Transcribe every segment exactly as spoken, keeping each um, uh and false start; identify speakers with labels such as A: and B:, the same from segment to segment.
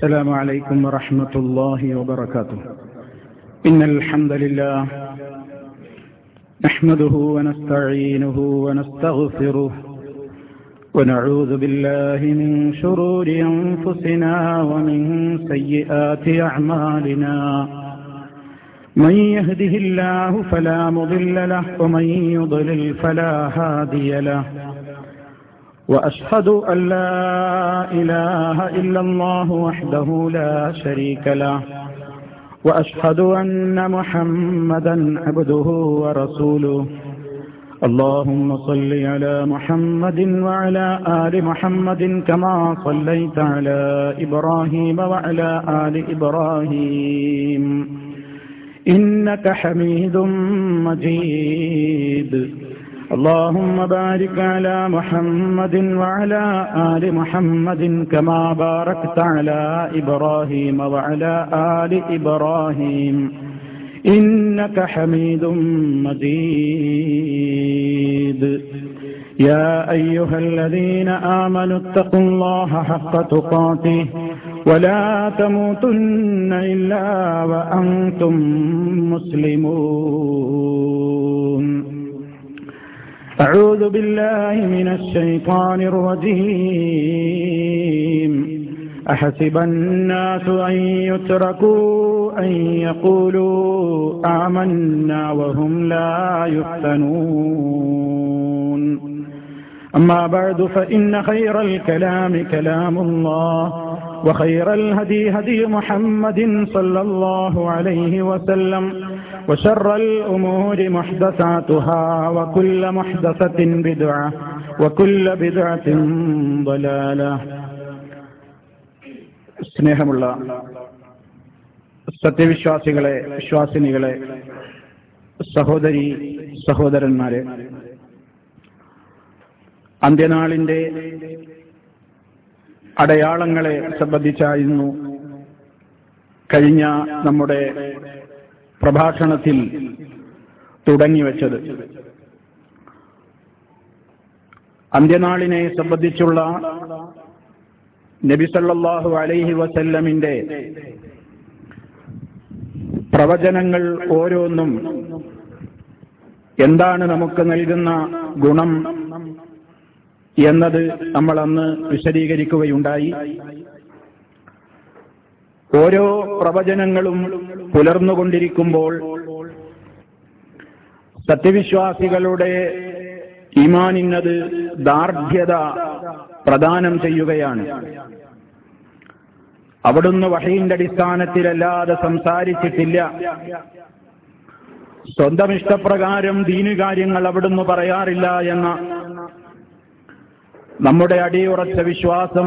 A: السلام عليكم ورحمة الله وبركاته. إن الحمد لله نحمده ونستعينه ونستغفره ونعوذ بالله من شرور أنفسنا ومن سيئات أعمالنا. من يهده الله فلا مضل له ومن يضلل فلا هادي له. وأشهد أن لا إله إلا الله وحده لا شريك له. وأشهد أن محمدا عبده ورسوله. اللهم صل على محمد وعلى آل محمد كما صليت على إبراهيم وعلى آل إبراهيم إنك حميد مجيد. اللهم بارك على محمد وعلى آل محمد كما باركت على إبراهيم وعلى آل إبراهيم إنك حميد مجيد. يا أيها الذين آمنوا اتقوا الله حق تقاته ولا تموتن إلا وأنتم مسلمون. أعوذ بالله من الشيطان الرجيم. أحسب الناس أن يتركوا أن يقولوا آمنا وهم لا يفتنون. أما بعد فإن خير الكلام كلام الله وخير الهدي هدي محمد صلى الله عليه وسلم وشر الأمور محدثاتها وكل محدثة بدعة وكل بدعة ضلالة. സ്നേഹമുള്ള സത്യവിശ്വാസികളെ, വിശ്വാസിനികളെ, സഹോദരി സഹോദരന്മാരെ, അന്ത്യനാളിന്റെ അടയാളങ്ങളെ സംബന്ധിച്ചായിരുന്നു കഴിഞ്ഞ നമ്മുടെ പ്രഭാഷണത്തിൽ തുടങ്ങിവെച്ചത്. അന്ത്യനാളിനെ സംബന്ധിച്ചുള്ള നബി സല്ലല്ലാഹു അലൈഹി വസല്ലമിന്റെ പ്രവചനങ്ങൾ ഓരോന്നും എന്താണ് നമുക്ക് നൽകുന്ന ഗുണം എന്നത് നമ്മൾ അന്ന് വിശദീകരിക്കുകയുണ്ടായി. ഓരോ പ്രവചനങ്ങളും പുലർന്നുകൊണ്ടിരിക്കുമ്പോൾ സത്യവിശ്വാസികളുടെ ഈമാനിനത് ദാർഢ്യത പ്രദാനം ചെയ്യുകയാണ്. അവിടുന്ന് വഹയിന്റെ അടിസ്ഥാനത്തിലല്ലാതെ സംസാരിച്ചിട്ടില്ല. സ്വന്തം ഇഷ്ടപ്രകാരം ദീനുകാര്യങ്ങൾ അവിടുന്ന് പറയാറില്ല എന്ന നമ്മുടെ അടിയുറച്ച വിശ്വാസം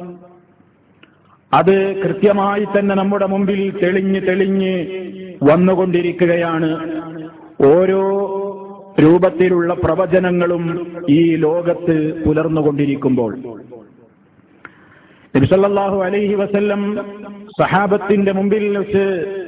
A: അത് കൃത്യമായി തന്നെ നമ്മുടെ മുമ്പിൽ തെളിഞ്ഞ് തെളിഞ്ഞ് വന്നുകൊണ്ടിരിക്കുകയാണ്. ഓരോ രൂപത്തിലുള്ള പ്രവചനങ്ങളും ഈ ലോകത്ത് പുലർന്നുകൊണ്ടിരിക്കുമ്പോൾ നബി സല്ലല്ലാഹു അലൈഹി വസല്ലം സഹാബത്തിന്റെ മുമ്പിൽ വെച്ച്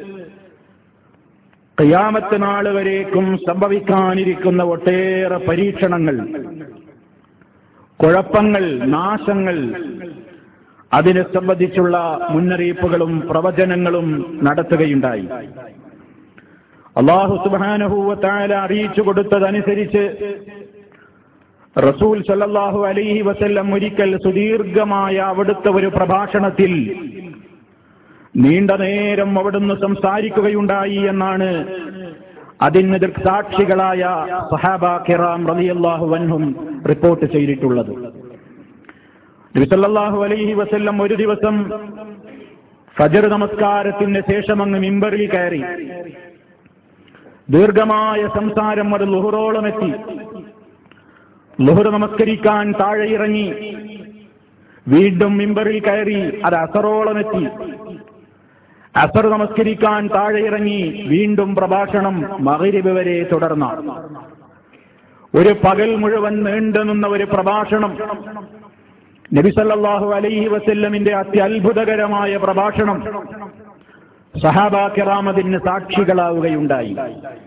A: ഖിയാമത്ത് നാൾ വരേക്കും സംഭവിക്കാനിരിക്കുന്ന ഒട്ടേറെ പരീക്ഷണങ്ങൾ, കുഴപ്പങ്ങൾ, നാശങ്ങൾ, അതിനെ സംബന്ധിച്ചുള്ള മുന്നറിയിപ്പുകളും പ്രവചനങ്ങളും നടത്തുകയുണ്ടായി. അല്ലാഹു സുബ്ഹാനഹു വ തആല അറിയിച്ചു കൊടുത്തതനുസരിച്ച് റസൂൽ സല്ലല്ലാഹു അലൈഹി വസല്ലം ഒരിക്കൽ സുദീർഘമായ അവിടുത്തെ ഒരു പ്രഭാഷണത്തിൽ നീണ്ട നേരം അവിടുന്ന് സംസാരിക്കുകയുണ്ടായി എന്നാണ് അതിന് ദൃക്സാക്ഷികളായ സഹാബ കിറാം റളിയല്ലാഹു അൻഹും റിപ്പോർട്ട് ചെയ്തിട്ടുള്ളത്. നബി സല്ലല്ലാഹു അലൈഹി വസല്ലം ഒരു ദിവസം ഫജ്ർ നമസ്കാരത്തിന് ശേഷം അങ്ങ് മിമ്പറിൽ കയറി ദീർഘമായ സംസാരം അത് ളുഹുറോളം എത്തി. ളുഹുർ നമസ്കരിക്കാൻ താഴെ ഇറങ്ങി, വീണ്ടും മിമ്പറിൽ കയറി, അത് അസറോളം എത്തി. അസർ നമസ്കരിക്കാൻ താഴെ ഇറങ്ങി, വീണ്ടും പ്രഭാഷണം മഗ്രിബ് വരെ തുടർന്ന ഒരു പകൽ മുഴുവൻ നീണ്ടുനിന്ന ഒരു പ്രഭാഷണം. നബി സല്ലല്ലാഹു അലൈഹി വസല്ലമിന്റെ അത്യത്ഭുതകരമായ പ്രഭാഷണം സഹാബാ കിറാം അതിന് സാക്ഷികളാവുകയുണ്ടായി.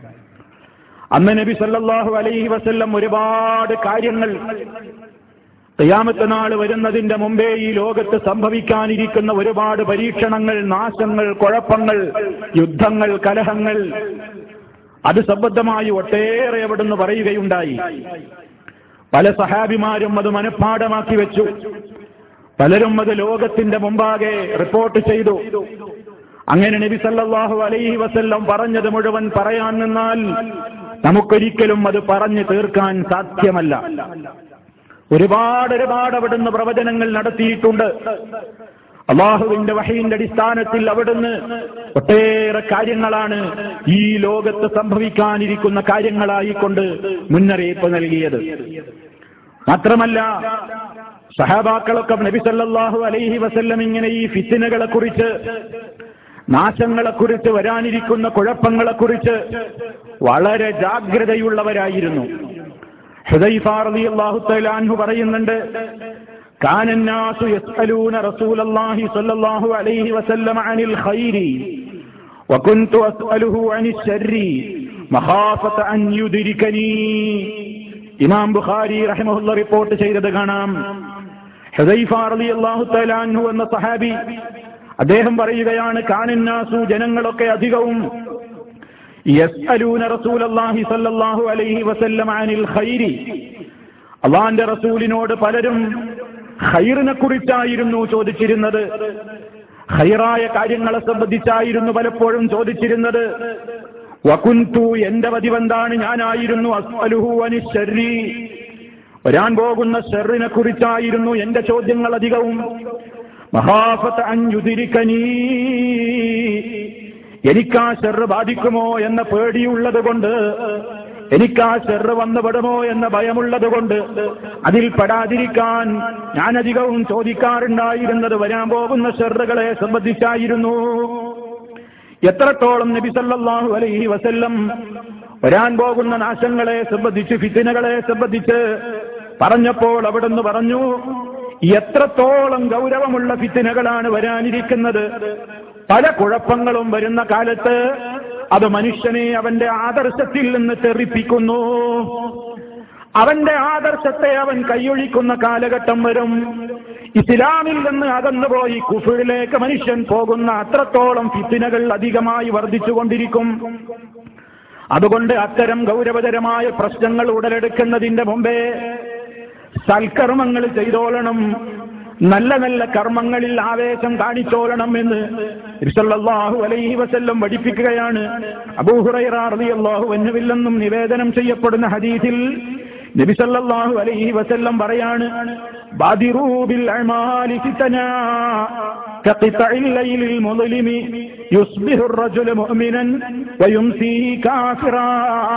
A: അന്ന് നബി സല്ലല്ലാഹു അലൈഹി വസല്ലം ഒരുപാട് കാര്യങ്ങൾ ഖിയാമത്ത് നാൾ വരുന്നതിന്റെ മുമ്പേ ഈ ലോകത്ത് സംഭവിക്കാനിരിക്കുന്ന ഒരുപാട് പരീക്ഷണങ്ങൾ, നാശങ്ങൾ, കുഴപ്പങ്ങൾ, യുദ്ധങ്ങൾ, കലഹങ്ങൾ, അത് സംബന്ധമായി ഒട്ടേറെ അവിടുന്ന് പറയുകയുണ്ടായി. പല സഹാബിമാരും അത് മനഃപ്പാഠമാക്കി വെച്ചു. പലരും അത് ലോകത്തിന്റെ മുമ്പാകെ റിപ്പോർട്ട് ചെയ്തു. അങ്ങനെ നബി സല്ലല്ലാഹു അലൈഹി വസല്ലം പറഞ്ഞത് മുഴുവൻ പറയാൻ നിന്നാൽ നമുക്കൊരിക്കലും അത് പറഞ്ഞു തീർക്കാൻ സാധ്യമല്ല. ഒരുപാട് ഒരുപാട് അവിടുന്ന് പ്രവചനങ്ങൾ നടത്തിയിട്ടുണ്ട്. അല്ലാഹുവിന്റെ വഹയിന്റെ അടിസ്ഥാനത്തിൽ അവിടുന്ന് ഒട്ടേറെ കാര്യങ്ങളാണ് ഈ ലോകത്ത് സംഭവിക്കാനിരിക്കുന്ന കാര്യങ്ങളായിക്കൊണ്ട് മുന്നറിയിപ്പ് നൽകിയത്. മാത്രമല്ല, സഹാബാക്കളൊക്കെ നബി സല്ലല്ലാഹു അലൈഹി വസല്ലം ഇങ്ങനെ ഈ ഫിത്നകളെ കുറിച്ച്, നാശങ്ങളെക്കുറിച്ച്, വരാനിരിക്കുന്ന കുഴപ്പങ്ങളെക്കുറിച്ച് വളരെ ജാഗ്രതയുള്ളവരായിരുന്നു. ഹുദൈഫ റളിയല്ലാഹു തആല അൻഹു പറയുന്നുണ്ട്, കാനന്നാസു യസ്അലൂന റസൂലല്ലാഹി സ്വല്ലല്ലാഹു അലൈഹി വസല്ലം അനിൽ ഖൈരി വകുൻതു അസ്അലുഹു അനിശ് ശർരി മഖാഫത അൻ യുദ്രികനി. ഇമാം ബുഖാരി റഹിമഹുല്ലാഹ് റിപ്പോർട്ട് ചെയ്തത് കാണാം. ഹുദൈഫ റളിയല്ലാഹു തആല അൻഹു എന്ന സഹാബി അദ്ദേഹം പറയുകയാണ്, കാനന്നാസു ജനങ്ങളൊക്കെ അധികവും യസ്അലൂന റസൂലല്ലാഹി സ്വല്ലല്ലാഹു അലൈഹി വസല്ലം അനിൽ ഖൈരി, അല്ലാഹുവിന്റെ റസൂലിനോട് പലരും ഖൈറിനെ കുറിച്ചായിരുന്നു ചോദിച്ചിരുന്നത്. ഖൈറായ കാര്യങ്ങളെ സംബന്ധിച്ചായിരുന്നു പലപ്പോഴും ചോദിച്ചിരുന്നത്. വകുൻതു, എന്റെ പതിവെന്താണ്, ഞാനായിരുന്നു അസ്അലുഹു അനിശ് ശർരി, വരാൻ പോകുന്ന ശർറിനെ കുറിച്ചായിരുന്നു എന്റെ ചോദ്യങ്ങൾ അധികവും. മഖാഫത അൻ യുദ്രികനി, എനിക്കാ ശർറ് ബാധിക്കുമോ എന്ന പേടിയുള്ളത് കൊണ്ട്, എനിക്കാ ശർറ് വന്നുപെടുമോ എന്ന ഭയമുള്ളത് കൊണ്ട് അതിൽ പെടാതിരിക്കാൻ ഞാനധികവും ചോദിക്കാറുണ്ടായിരുന്നത് വരാൻ പോകുന്ന ശർറുകളെ സംബന്ധിച്ചായിരുന്നു. എത്രത്തോളം നബി സല്ലല്ലാഹു അലൈഹി വസല്ലം വരാൻ പോകുന്ന നാശങ്ങളെ സംബന്ധിച്ച്, ഫിത്നകളെ സംബന്ധിച്ച് പറഞ്ഞപ്പോൾ അവിടുന്ന് പറഞ്ഞു, എത്രത്തോളം ഗൗരവമുള്ള ഫിത്നകളാണ് വരാനിരിക്കുന്നത്. പല കുഴപ്പങ്ങളും വരുന്ന കാലത്ത് അത് മനുഷ്യനെ അവന്റെ ആദർശത്തിൽ നിന്ന് തെറിപ്പിക്കുന്നു. അവന്റെ ആദർശത്തെ അവൻ കൈയൊഴിക്കുന്ന കാലഘട്ടം വരും. ഇസ്ലാമിൽ നിന്ന് അകന്നുപോയി കുഫറിലേക്ക് മനുഷ്യൻ പോകുന്ന അത്രത്തോളം ഫിത്നകൾ അധികമായി വർദ്ധിച്ചുകൊണ്ടിരിക്കും. അതുകൊണ്ട് അത്തരം ഗൗരവതരമായ പ്രശ്നങ്ങൾ ഉടലെടുക്കുന്നതിന്റെ മുമ്പേ സൽക്കർമ്മങ്ങൾ ചെയ്തോളണം, നല്ല നല്ല കർമ്മങ്ങളിൽ ആവേശം കാണിച്ചോളണം എന്ന് നബി സല്ലല്ലാഹു അലൈഹി വസല്ലം പഠിപ്പിക്കുകയാണ്. അബൂ ഹുറൈറ റളിയല്ലാഹു അൻഹുവിൽ നിന്നും നിവേദനം ചെയ്യപ്പെടുന്ന ഹദീസിൽ നബി സല്ലല്ലാഹു അലൈഹി വസല്ലം പറയാണ്, ബാദിറൂ ബിൽ അമാലി ഫിതനാ കഖിതഇൽ ലൈലിൽ മുദ്ലിമി യുസ്ബിഹു الرجل മുഅ്മിനാ വയുംസി കാഫിറാ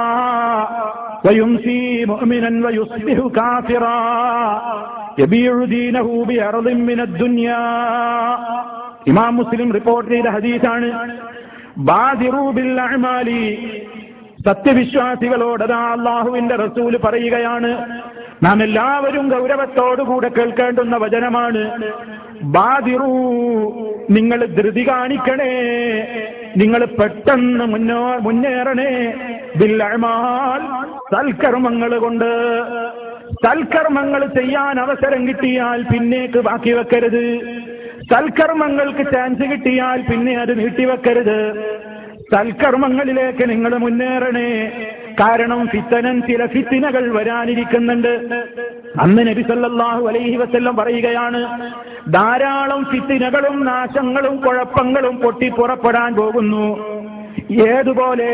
A: വയുംസി മുഅ്മിനാ വയുസ്ബിഹു കാഫിറാ യബീഉ ദീനഹു ബിഅർദിൻ മിനദ് ദുനിയാ. ഇമാം മുസ്ലിം റിപ്പോർട്ട് ചെയ്ത ഹദീസാണ്. ബാദിറൂ ബിൽ അമാലി, സത്യവിശ്വാസികളോട് അല്ലാഹുവിന്റെ റസൂല് പറയുകയാണ്, നാം എല്ലാവരും ഗൗരവത്തോടുകൂടെ കേൾക്കേണ്ടുന്ന വചനമാണ്. ബാദിറൂ, നിങ്ങൾ ധൃതി കാണിക്കണേ, നിങ്ങൾ പെട്ടെന്ന് മുന്നോ മുന്നേറണേ ബിൽ അമാൽ, സൽക്കർമ്മങ്ങൾ കൊണ്ട്. സൽക്കർമ്മങ്ങൾ ചെയ്യാൻ അവസരം കിട്ടിയാൽ പിന്നേക്ക് ബാക്കി വെക്കരുത്. സൽക്കർമ്മങ്ങൾക്ക് ചാൻസ് കിട്ടിയാൽ പിന്നെ അത് നീട്ടിവെക്കരുത്. സൽക്കർമ്മങ്ങളിലേക്ക് നിങ്ങൾ മുന്നേറണേ. കാരണം ഫിത്തനൻ, ചില ഫിത്തിനകൾ വരാനിരിക്കുന്നുണ്ട്. അന്ന് നബി സല്ലല്ലാഹു അലൈഹി വസല്ലം പറയുകയാണ്, ധാരാളം ഫിത്തിനകളും നാശങ്ങളും കുഴപ്പങ്ങളും പൊട്ടിപ്പുറപ്പെടാൻ പോകുന്നു. ഏതുപോലെ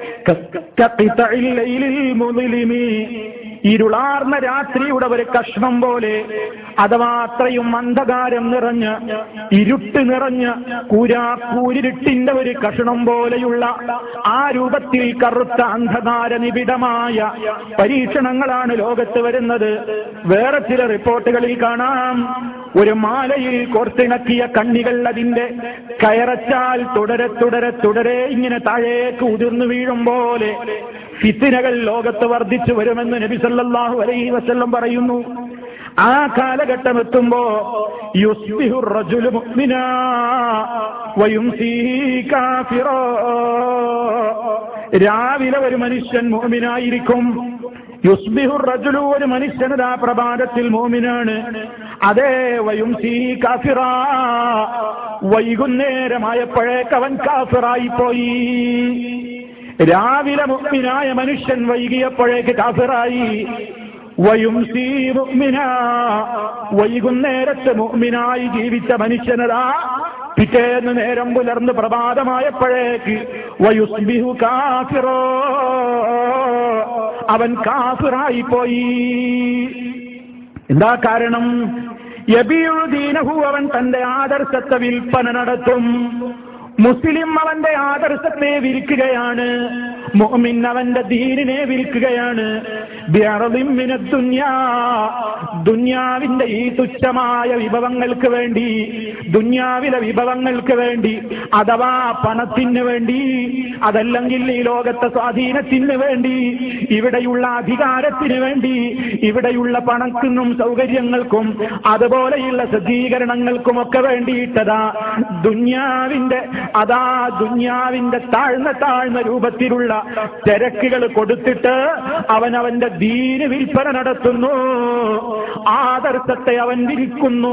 A: ഇരുളാർന്ന രാത്രിയുടെ ഒരു കഷ്ണം പോലെ, അഥവാ അത്രയും അന്ധകാരം നിറഞ്ഞ, ഇരുട്ട് നിറഞ്ഞ കൂരാക്കൂരിട്ടിന്റെ ഒരു കഷ്ണം പോലെയുള്ള ആ രൂപത്തിൽ കറുത്ത അന്ധകാര നിബിഡമായ പരീക്ഷണങ്ങളാണ് ലോകത്ത് വരുന്നത്. വേറെ ചില റിപ്പോർട്ടുകളിൽ കാണാം, ഒരു മാലയിൽ കോർത്തിണക്കിയ കണ്ണികൾ അതിന്റെ കയറച്ചാൽ തുടരെ തുടരെ തുടരെ ഇങ്ങനെ താഴേക്ക് ഉതിർന്നു വീഴും പോലെ ഫിത്നകൾ ലോകത്ത് വർദ്ധിച്ചു വരുമെന്ന് നബി സല്ലല്ലാഹു അലൈഹി വസല്ലം പറയുന്നു. ആ കാലഘട്ടം എത്തുമ്പോ യുസ്ബിഹു റജുലു മുഅ്മിനാ വയുംസീ കാഫിറാ, രാവിലെ ഒരു മനുഷ്യൻ മുഅ്മിനായിരിക്കും, യുസ്ബിഹു റജുലു, ഒരു മനുഷ്യനതാ പ്രഭാതത്തിൽ മുഅ്മിനാണ്, അതേ വയുംസി കാഫിറാ, വൈകുന്നേരമായപ്പോഴേക്ക് അവൻ കാഫിറായി പോയി. രാവിലെ മുഅ്മിനായ മനുഷ്യൻ വൈകിയപ്പോഴേക്ക് കാഫിറായി. വയുംസി മുഅ്മിനാ, വൈകുന്നേരത്ത് മുഅ്മിനായി ജീവിച്ച മനുഷ്യനതാ പിറ്റേന്ന് നേരം പുലർന്ന് പ്രഭാതമായപ്പോഴേക്ക് വയുസ്ബിഹു കാഫിറോ, അവൻ കാഫിറായി പോയി. എന്താ കാരണം? യബീഉ ദീനഹു, അവൻ തന്റെ ആദർശത്തെ വിൽപ്പന നടത്തും. മുസ്ലിം അവന്റെ ആദർശത്തെ വിൽക്കുകയാണ്, മുഅ്മിൻ അവന്റെ ദീനിനെ വിൽക്കുകയാണ്. ബിഅറദിൻ മിനദ് ദുനിയാ, ദുനിയാവിന്റെ ഈ തുച്ഛമായ വിഭവങ്ങൾക്ക് വേണ്ടി, ദുനിയാവിലെ വിഭവങ്ങൾക്ക് വേണ്ടി, അഥവാ പണത്തിന് വേണ്ടി, അതല്ലെങ്കിൽ ഈ ലോകത്തെ സ്വാധീനത്തിന് വേണ്ടി, ഇവിടെയുള്ള അധികാരത്തിന് വേണ്ടി, ഇവിടെയുള്ള പണത്തിനും സൗകര്യങ്ങൾക്കും അതുപോലെയുള്ള സജ്ജീകരണങ്ങൾക്കുമൊക്കെ വേണ്ടിയിട്ടതാ ദുനിയാവിന്റെ അതാ ദുനിയാവിന്റെ താഴ്ന്ന താഴ്ന്ന രൂപത്തിലുള്ള തിരക്കുകൾ കൊടുത്തിട്ട് അവൻ അവന്റെ ദീന് വിൽപ്പന നടത്തുന്നു, ആദർശത്തെ അവൻ വിൽക്കുന്നു.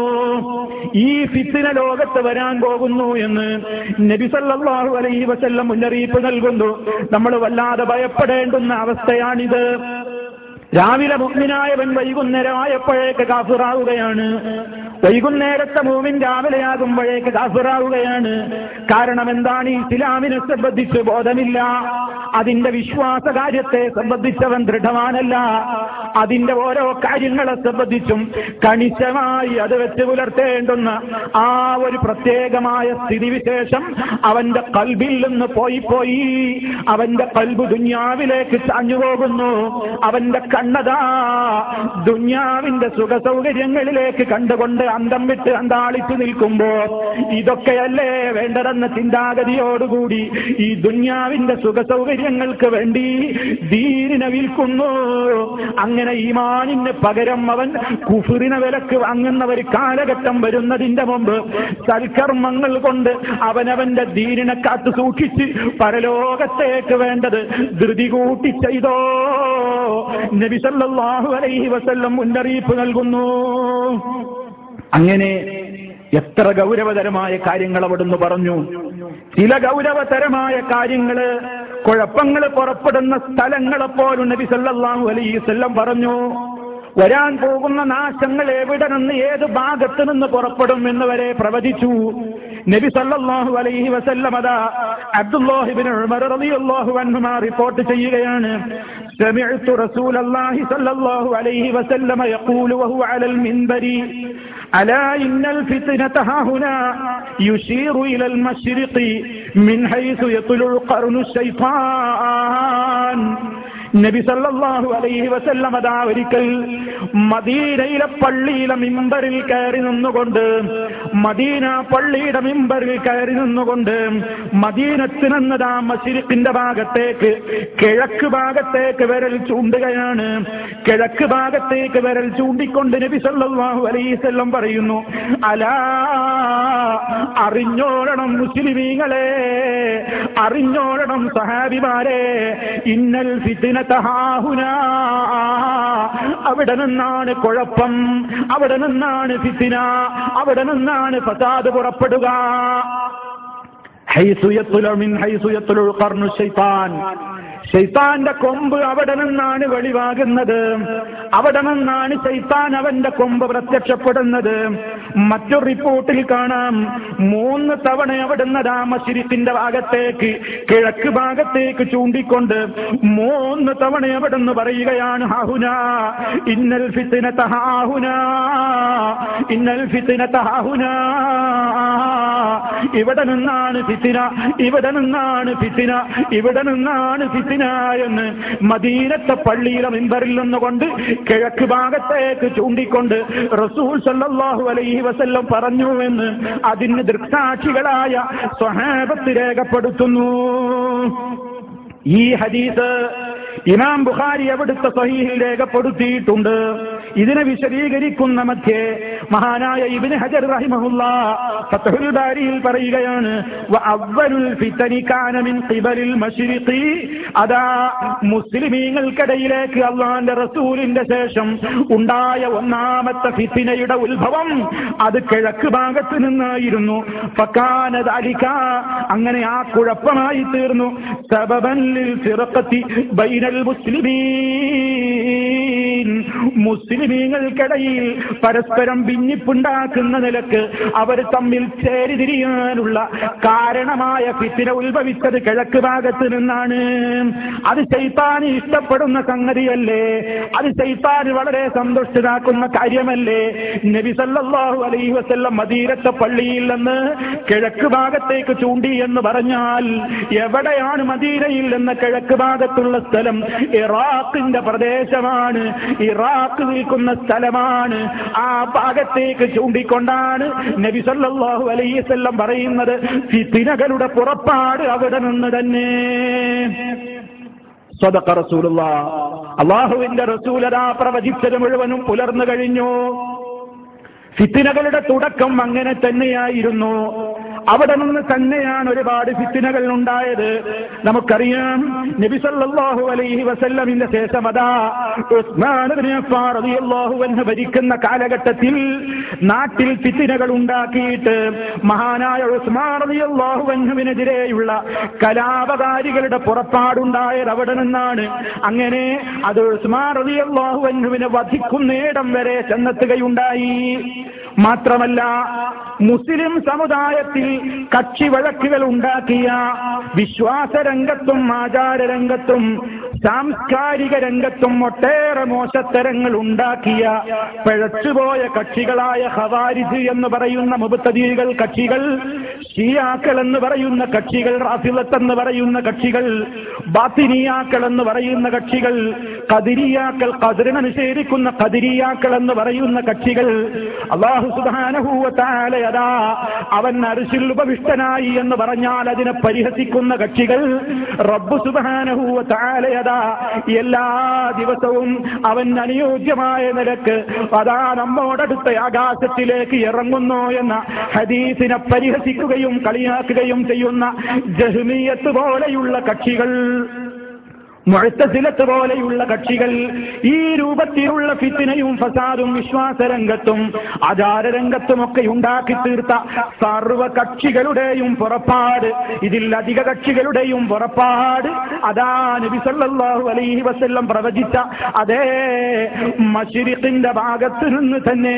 A: ഈ ഫിത്ന ലോകത്ത് വരാൻ പോകുന്നു എന്ന് നബി സല്ലല്ലാഹു അലൈഹി വസല്ലം മുന്നറിയിപ്പ് നൽകുന്നു. നമ്മൾ വല്ലാതെ ഭയപ്പെടേണ്ടുന്ന അവസ്ഥയാണിത്. രാവിലെ മുഅ്മിനായവൻ വൈകുന്നേരമായപ്പോഴേക്ക് കാഫിറാവുകയാണ്. വൈകുന്നേരത്തെ മുഅ്മിൻ രാവിലെയാകുമ്പോഴേക്ക് കാഫിറാവുകയാണ്. കാരണം എന്താണ്? ഇസ്ലാമിനെ സംബന്ധിച്ച് ബോധമില്ല, അതിന്റെ വിശ്വാസ കാര്യത്തെ സംബന്ധിച്ചവൻ ദൃഢവാനല്ല, അതിന്റെ ഓരോ കാര്യങ്ങളെ സംബന്ധിച്ചും കണിശമായി അത് വെച്ച് പുലർത്തേണ്ടുന്ന ആ ഒരു പ്രത്യേകമായ സ്ഥിതിവിശേഷം അവന്റെ ഖൽബിൽ നിന്ന് പോയി പോയി അവന്റെ ഖൽബ് ദുനിയാവിലേക്ക് ചാഞ്ഞുപോകുന്നു. അവന്റെ കണ്ണതാ ദുനിയാവിന്റെ സുഖ സൗകര്യങ്ങളിലേക്ക് കണ്ടുകൊണ്ട് അന്തം വിട്ട് അന്താളിച്ചു നിൽക്കുമ്പോ ഇതൊക്കെയല്ലേ വേണ്ടതെന്ന ചിന്താഗതിയോടുകൂടി ഈ ദുനിയാവിന്റെ സുഖ സൗകര്യങ്ങൾക്ക് വേണ്ടി ദീനിനെ വിൽക്കുന്നു. അങ്ങനെ ഈമാനിന് പകരം അവൻ കുഫറിനെ വിലക്ക് വാങ്ങുന്ന ഒരു കാലഘട്ടം വരുന്നതിന്റെ മുമ്പ് സൽക്കർമ്മങ്ങൾ കൊണ്ട് അവനവന്റെ ദീനിനെ കാത്തു സൂക്ഷിച്ച് പരലോകത്തേക്ക് വേണ്ടത് ധൃതി കൂട്ടി ചെയ്തോ. നബി സല്ലല്ലാഹു അലൈഹി വസല്ലം മുന്നറിയിപ്പ് നൽകുന്നു. അങ്ങനെ എത്ര ഗൗരവതരമായ കാര്യങ്ങൾ അവിടുന്ന് പറഞ്ഞു. ചില ഗൗരവതരമായ കാര്യങ്ങള്, കുഴപ്പങ്ങൾ പുറപ്പെടുന്ന സ്ഥലങ്ങളെപ്പോലും നബി സല്ലല്ലാഹു അലൈഹി വസല്ലം പറഞ്ഞു. വരാൻ പോകുന്ന നാശങ്ങൾ എവിടെ നിന്ന് ഏത് ഭാഗത്ത് നിന്ന് പുറപ്പെടും എന്ന് വരെ പ്രവചിച്ചു. നബി സല്ലല്ലാഹു അലൈഹി വസല്ലം അതാ അബ്ദുല്ലാഹി ഇബ്നു ഉമർ റളിയല്ലാഹു അൻഹുമാ റിപ്പോർട്ട് ചെയ്യുകയാണ്, സമിഅ്തു റസൂലല്ലാഹി സല്ലല്ലാഹു അലൈഹി വസല്ലം യഖൂലു വഹുവ അലൽ മിൻബരി അലാ ഇന്നൽ ഫിത്നത ഹാഹുനാ യുശീറു ഇലൽ മശ്രിഖി മിൻ ഹൈസു യത്ലുഉ ഖർനു ശൈത്താൻ. നബി സല്ലല്ലാഹു അലൈഹി വസല്ലം അതാ ഒരിക്കൽ മദീനയിലെ പള്ളിയിലെ മിമ്പറിൽ കയറി നിന്നുകൊണ്ട്, മദീന പള്ളിയുടെ മിമ്പറിൽ കയറി നിന്നുകൊണ്ട് മദീനത്തിൽ നിന്നതാ മശ്രിഖിന്റെ ഭാഗത്തേക്ക്, കിഴക്ക് ഭാഗത്തേക്ക് വിരൽ ചൂണ്ടുകയാണ്. കിഴക്ക് ഭാഗത്തേക്ക് വിരൽ ചൂണ്ടിക്കൊണ്ട് നബി സല്ലല്ലാഹു അലൈഹി വസല്ലം പറയുന്നു, അലാ, അറിഞ്ഞോളണം മുസ്ലിമീങ്ങളെ, അറിഞ്ഞോളണം സഹാബിമാരെ, ഇന്നൽ ഫിത്ന തഹാഹുനാ, അവിടെ നിന്നാണ് കുഴപ്പം, അവിടെ നിന്നാണ് ഫിത്ന, അവിടെ നിന്നാണ് ഫസാദ് പുറപ്പെടുക. ഹൈസു യത്ലുഉ മിൻ ഹൈസു യത്ലുഉ ഖർനു ശൈത്താൻ, ശൈത്താന്റെ കൊമ്പ് അവിടെ നിന്നാണ് വെളിവാകുന്നത്, അവിടെ നിന്നാണ് ശൈത്താൻ അവന്റെ കൊമ്പ് പ്രത്യക്ഷപ്പെടുന്നത്. മറ്റൊരു റിപ്പോർട്ടിൽ കാണാം, മൂന്ന് തവണ അവിടുന്ന് മശ്രിഖിന്റെ ഭാഗത്തേക്ക്, കിഴക്ക് ഭാഗത്തേക്ക് ചൂണ്ടിക്കൊണ്ട് മൂന്ന് തവണ അവിടുന്ന് പറയുകയാണ്, ഹാഹുനാ ഇന്നൽ ഫിത്നത ഹാഹുനാ, ഇന്നൽ ഫിത്നത ഹാഹുനാ, ഇവിടെ നിന്നാണ് ഫിത്ന, ഇവിടെ നിന്നാണ് ഫിത്ന, ഇവിടെ നിന്നാണ് ഫിത്ന എന്ന് മദീനത്തെ പള്ളിയിലെ മിമ്പറിൽ നിന്നുകൊണ്ട് കിഴക്ക് ഭാഗത്തേക്ക് ചൂണ്ടിക്കൊണ്ട് റസൂൽ സല്ലല്ലാഹു അലൈഹി വസല്ലം പറഞ്ഞു എന്ന് അതിന് ദൃക്സാക്ഷികളായ സ്വഹാബത്ത് രേഖപ്പെടുത്തുന്നു. ഈ ഹദീസ് ഇമാം ബുഖാരി അവിടുത്തെ സ്വഹീഹിൽ രേഖപ്പെടുത്തിയിട്ടുണ്ട്. ഇതിനെ വിശദീകരിക്കുന്ന മധ്യേ മഹാനായ ഇബ്നു ഹജർ റഹിമഹുല്ലാഹ് ഫത്ഹുൽ ബാരിയിൽ പറയുകയാണ്, വഅവ്വലുൽ ഫിതനി കാന മിൻ ഖിബലിൽ മശ്രിഖി. അതാ മുസ്ലിമീങ്ങൾക്കിടയിലേക്ക് അല്ലാഹുവിന്റെ റസൂലിന്റെ ശേഷം ഉണ്ടായ ഒന്നാമത്തെ ഫിത്നയുടെ ഉത്ഭവം അത് കിഴക്ക് ഭാഗത്ത് നിന്നായിരുന്നു. ഫകാന ദാലിക, അങ്ങനെ ആ കുഴപ്പമായി തീർന്നു. സബബൻ ലിൽ ഫിർഖത്തി ബൈനൽ മുസ്ലിമീൻ, മുസ്ലിമീങ്ങൾക്കിടയിൽ പരസ്പരം ഭിന്നിപ്പുണ്ടാക്കുന്ന നിലക്ക് അവർ തമ്മിൽ ചേരിതിരിയാനുള്ള കാരണമായ ഫിത്ന ഉത്ഭവിച്ചത് കിഴക്ക് ഭാഗത്ത് നിന്നാണ്. അത് ശൈത്താന് ഇഷ്ടപ്പെടുന്ന സംഗതിയല്ലേ, അത് ശൈത്താന് വളരെ സന്തുഷ്ടനാക്കുന്ന കാര്യമല്ലേ. നബി സല്ലല്ലാഹു അലൈഹി വസല്ലം മദീനത്തെ പള്ളിയിൽ നിന്ന് കിഴക്ക് ഭാഗത്തേക്ക് ചൂണ്ടി എന്ന് പറഞ്ഞാൽ എവിടെയാണ് മദീനയിൽ നിന്ന് കിഴക്ക് ഭാഗത്തുള്ള സ്ഥലം? ഇറാഖിന്റെ പ്രദേശമാണ്, ഇറാഖ് നിൽക്കുന്ന സ്ഥലമാണ്. ആ ഭാഗത്തേക്ക് ചൂണ്ടിക്കൊണ്ടാണ് നബി സല്ലല്ലാഹു അലൈഹി വസല്ലം പറയുന്നത്, ഫിത്നകളുടെ പുറപ്പാട് അവിടെ നിന്ന് തന്നെ. സദഖ റസൂലുള്ളാഹ്, അല്ലാഹുവിന്റെ റസൂൽ അതാ പ്രവചിച്ചത് മുഴുവനും പുലർന്നു കഴിഞ്ഞു. ഫിത്നകളുടെ തുടക്കം അങ്ങനെ തന്നെയായിരുന്നു. അവിടെ നിന്ന് തന്നെയാണ് ഒരുപാട് ഫിത്നകൾ ഉണ്ടായത്. നമുക്കറിയാം, നബി സല്ലല്ലാഹു അലൈഹി വസല്ലമിന്റെ ശേഷം അതാ ഉസ്മാൻ ഇബ്നു അഫ്ഫാൻ റളിയല്ലാഹു അൻഹു ഭരിക്കുന്ന കാലഘട്ടത്തിൽ നാട്ടിൽ ഫിത്നകൾ ഉണ്ടാക്കിയിട്ട് മഹാനായ ഉസ്മാൻ റളിയല്ലാഹു അൻഹുവിനെതിരെയുള്ള കലാപകാരികളുടെ പുറപ്പാടുണ്ടായത് അവിടെ നിന്നാണ്. അങ്ങനെ അത് ഉസ്മാൻ റളിയല്ലാഹു അൻഹുവിനെ വധിക്കുന്നിടം വരെ ചെന്നെത്തുകയുണ്ടായി. മാത്രമല്ല, മുസ്ലിം സമുദായത്തിൽ കക്ഷി വഴക്കുകൾ ഉണ്ടാക്കിയ വിശ്വാസരംഗത്തും ആചാരരംഗത്തും സാംസ്കാരിക രംഗത്തും ഒട്ടേറെ മോശത്തരങ്ങൾ ഉണ്ടാക്കിയ പിഴച്ചുപോയ കക്ഷികളായ ഖവാരിജ് എന്ന് പറയുന്ന മുബ്തദീകൾ കക്ഷികൾ, ഷിയാക്കൾ എന്ന് പറയുന്ന കക്ഷികൾ, റാഫിളത്ത് എന്ന് പറയുന്ന കക്ഷികൾ, ബാത്തിനിയാക്കൾ എന്ന് പറയുന്ന കക്ഷികൾ, ഖദരിയാക്കൾ, ഖദറിനെ നിഷേധിക്കുന്ന ഖദരിയാക്കൾ എന്ന് പറയുന്ന കക്ഷികൾ, അല്ലാഹു സുബ്ഹാനഹു വ തആല അതാ അവൻ അർശിൽ ഉപവിഷ്ടനായി എന്ന് പറഞ്ഞാൽ അതിനെ പരിഹസിക്കുന്ന കക്ഷികൾ, റബ്ബ് സുബ്ഹാനഹു വ തആല അതാ എല്ലാ ദിവസവും അവൻ അനുയോജ്യമായ നിലക്ക് അതാ നമ്മോടടുത്ത ആകാശത്തിലേക്ക് ഇറങ്ങുന്നു എന്ന ഹദീസിനെ പരിഹസിക്കുകയും കളിയാക്കുകയും ചെയ്യുന്ന ജഹ്മിയ്യത്ത് പോലെയുള്ള കക്ഷികൾ, മുഅ്തസിലത്ത് പോലെയുള്ള കക്ഷികൾ, ഈ രൂപത്തിലുള്ള ഫിത്നയും ഫസാദും വിശ്വാസരംഗത്തും ആചാരരംഗത്തുമൊക്കെ ഉണ്ടാക്കി തീർത്ത സർവ കക്ഷികളുടെയും പുറപ്പാട്, ഇതിൽ അധിക കക്ഷികളുടെയും പുറപ്പാട് അതാ നബി സല്ലല്ലാഹു അലൈഹി വസല്ലം പ്രവചിച്ച അതേ മശ്രിഖിന്റെ ഭാഗത്ത് നിന്ന് തന്നെ,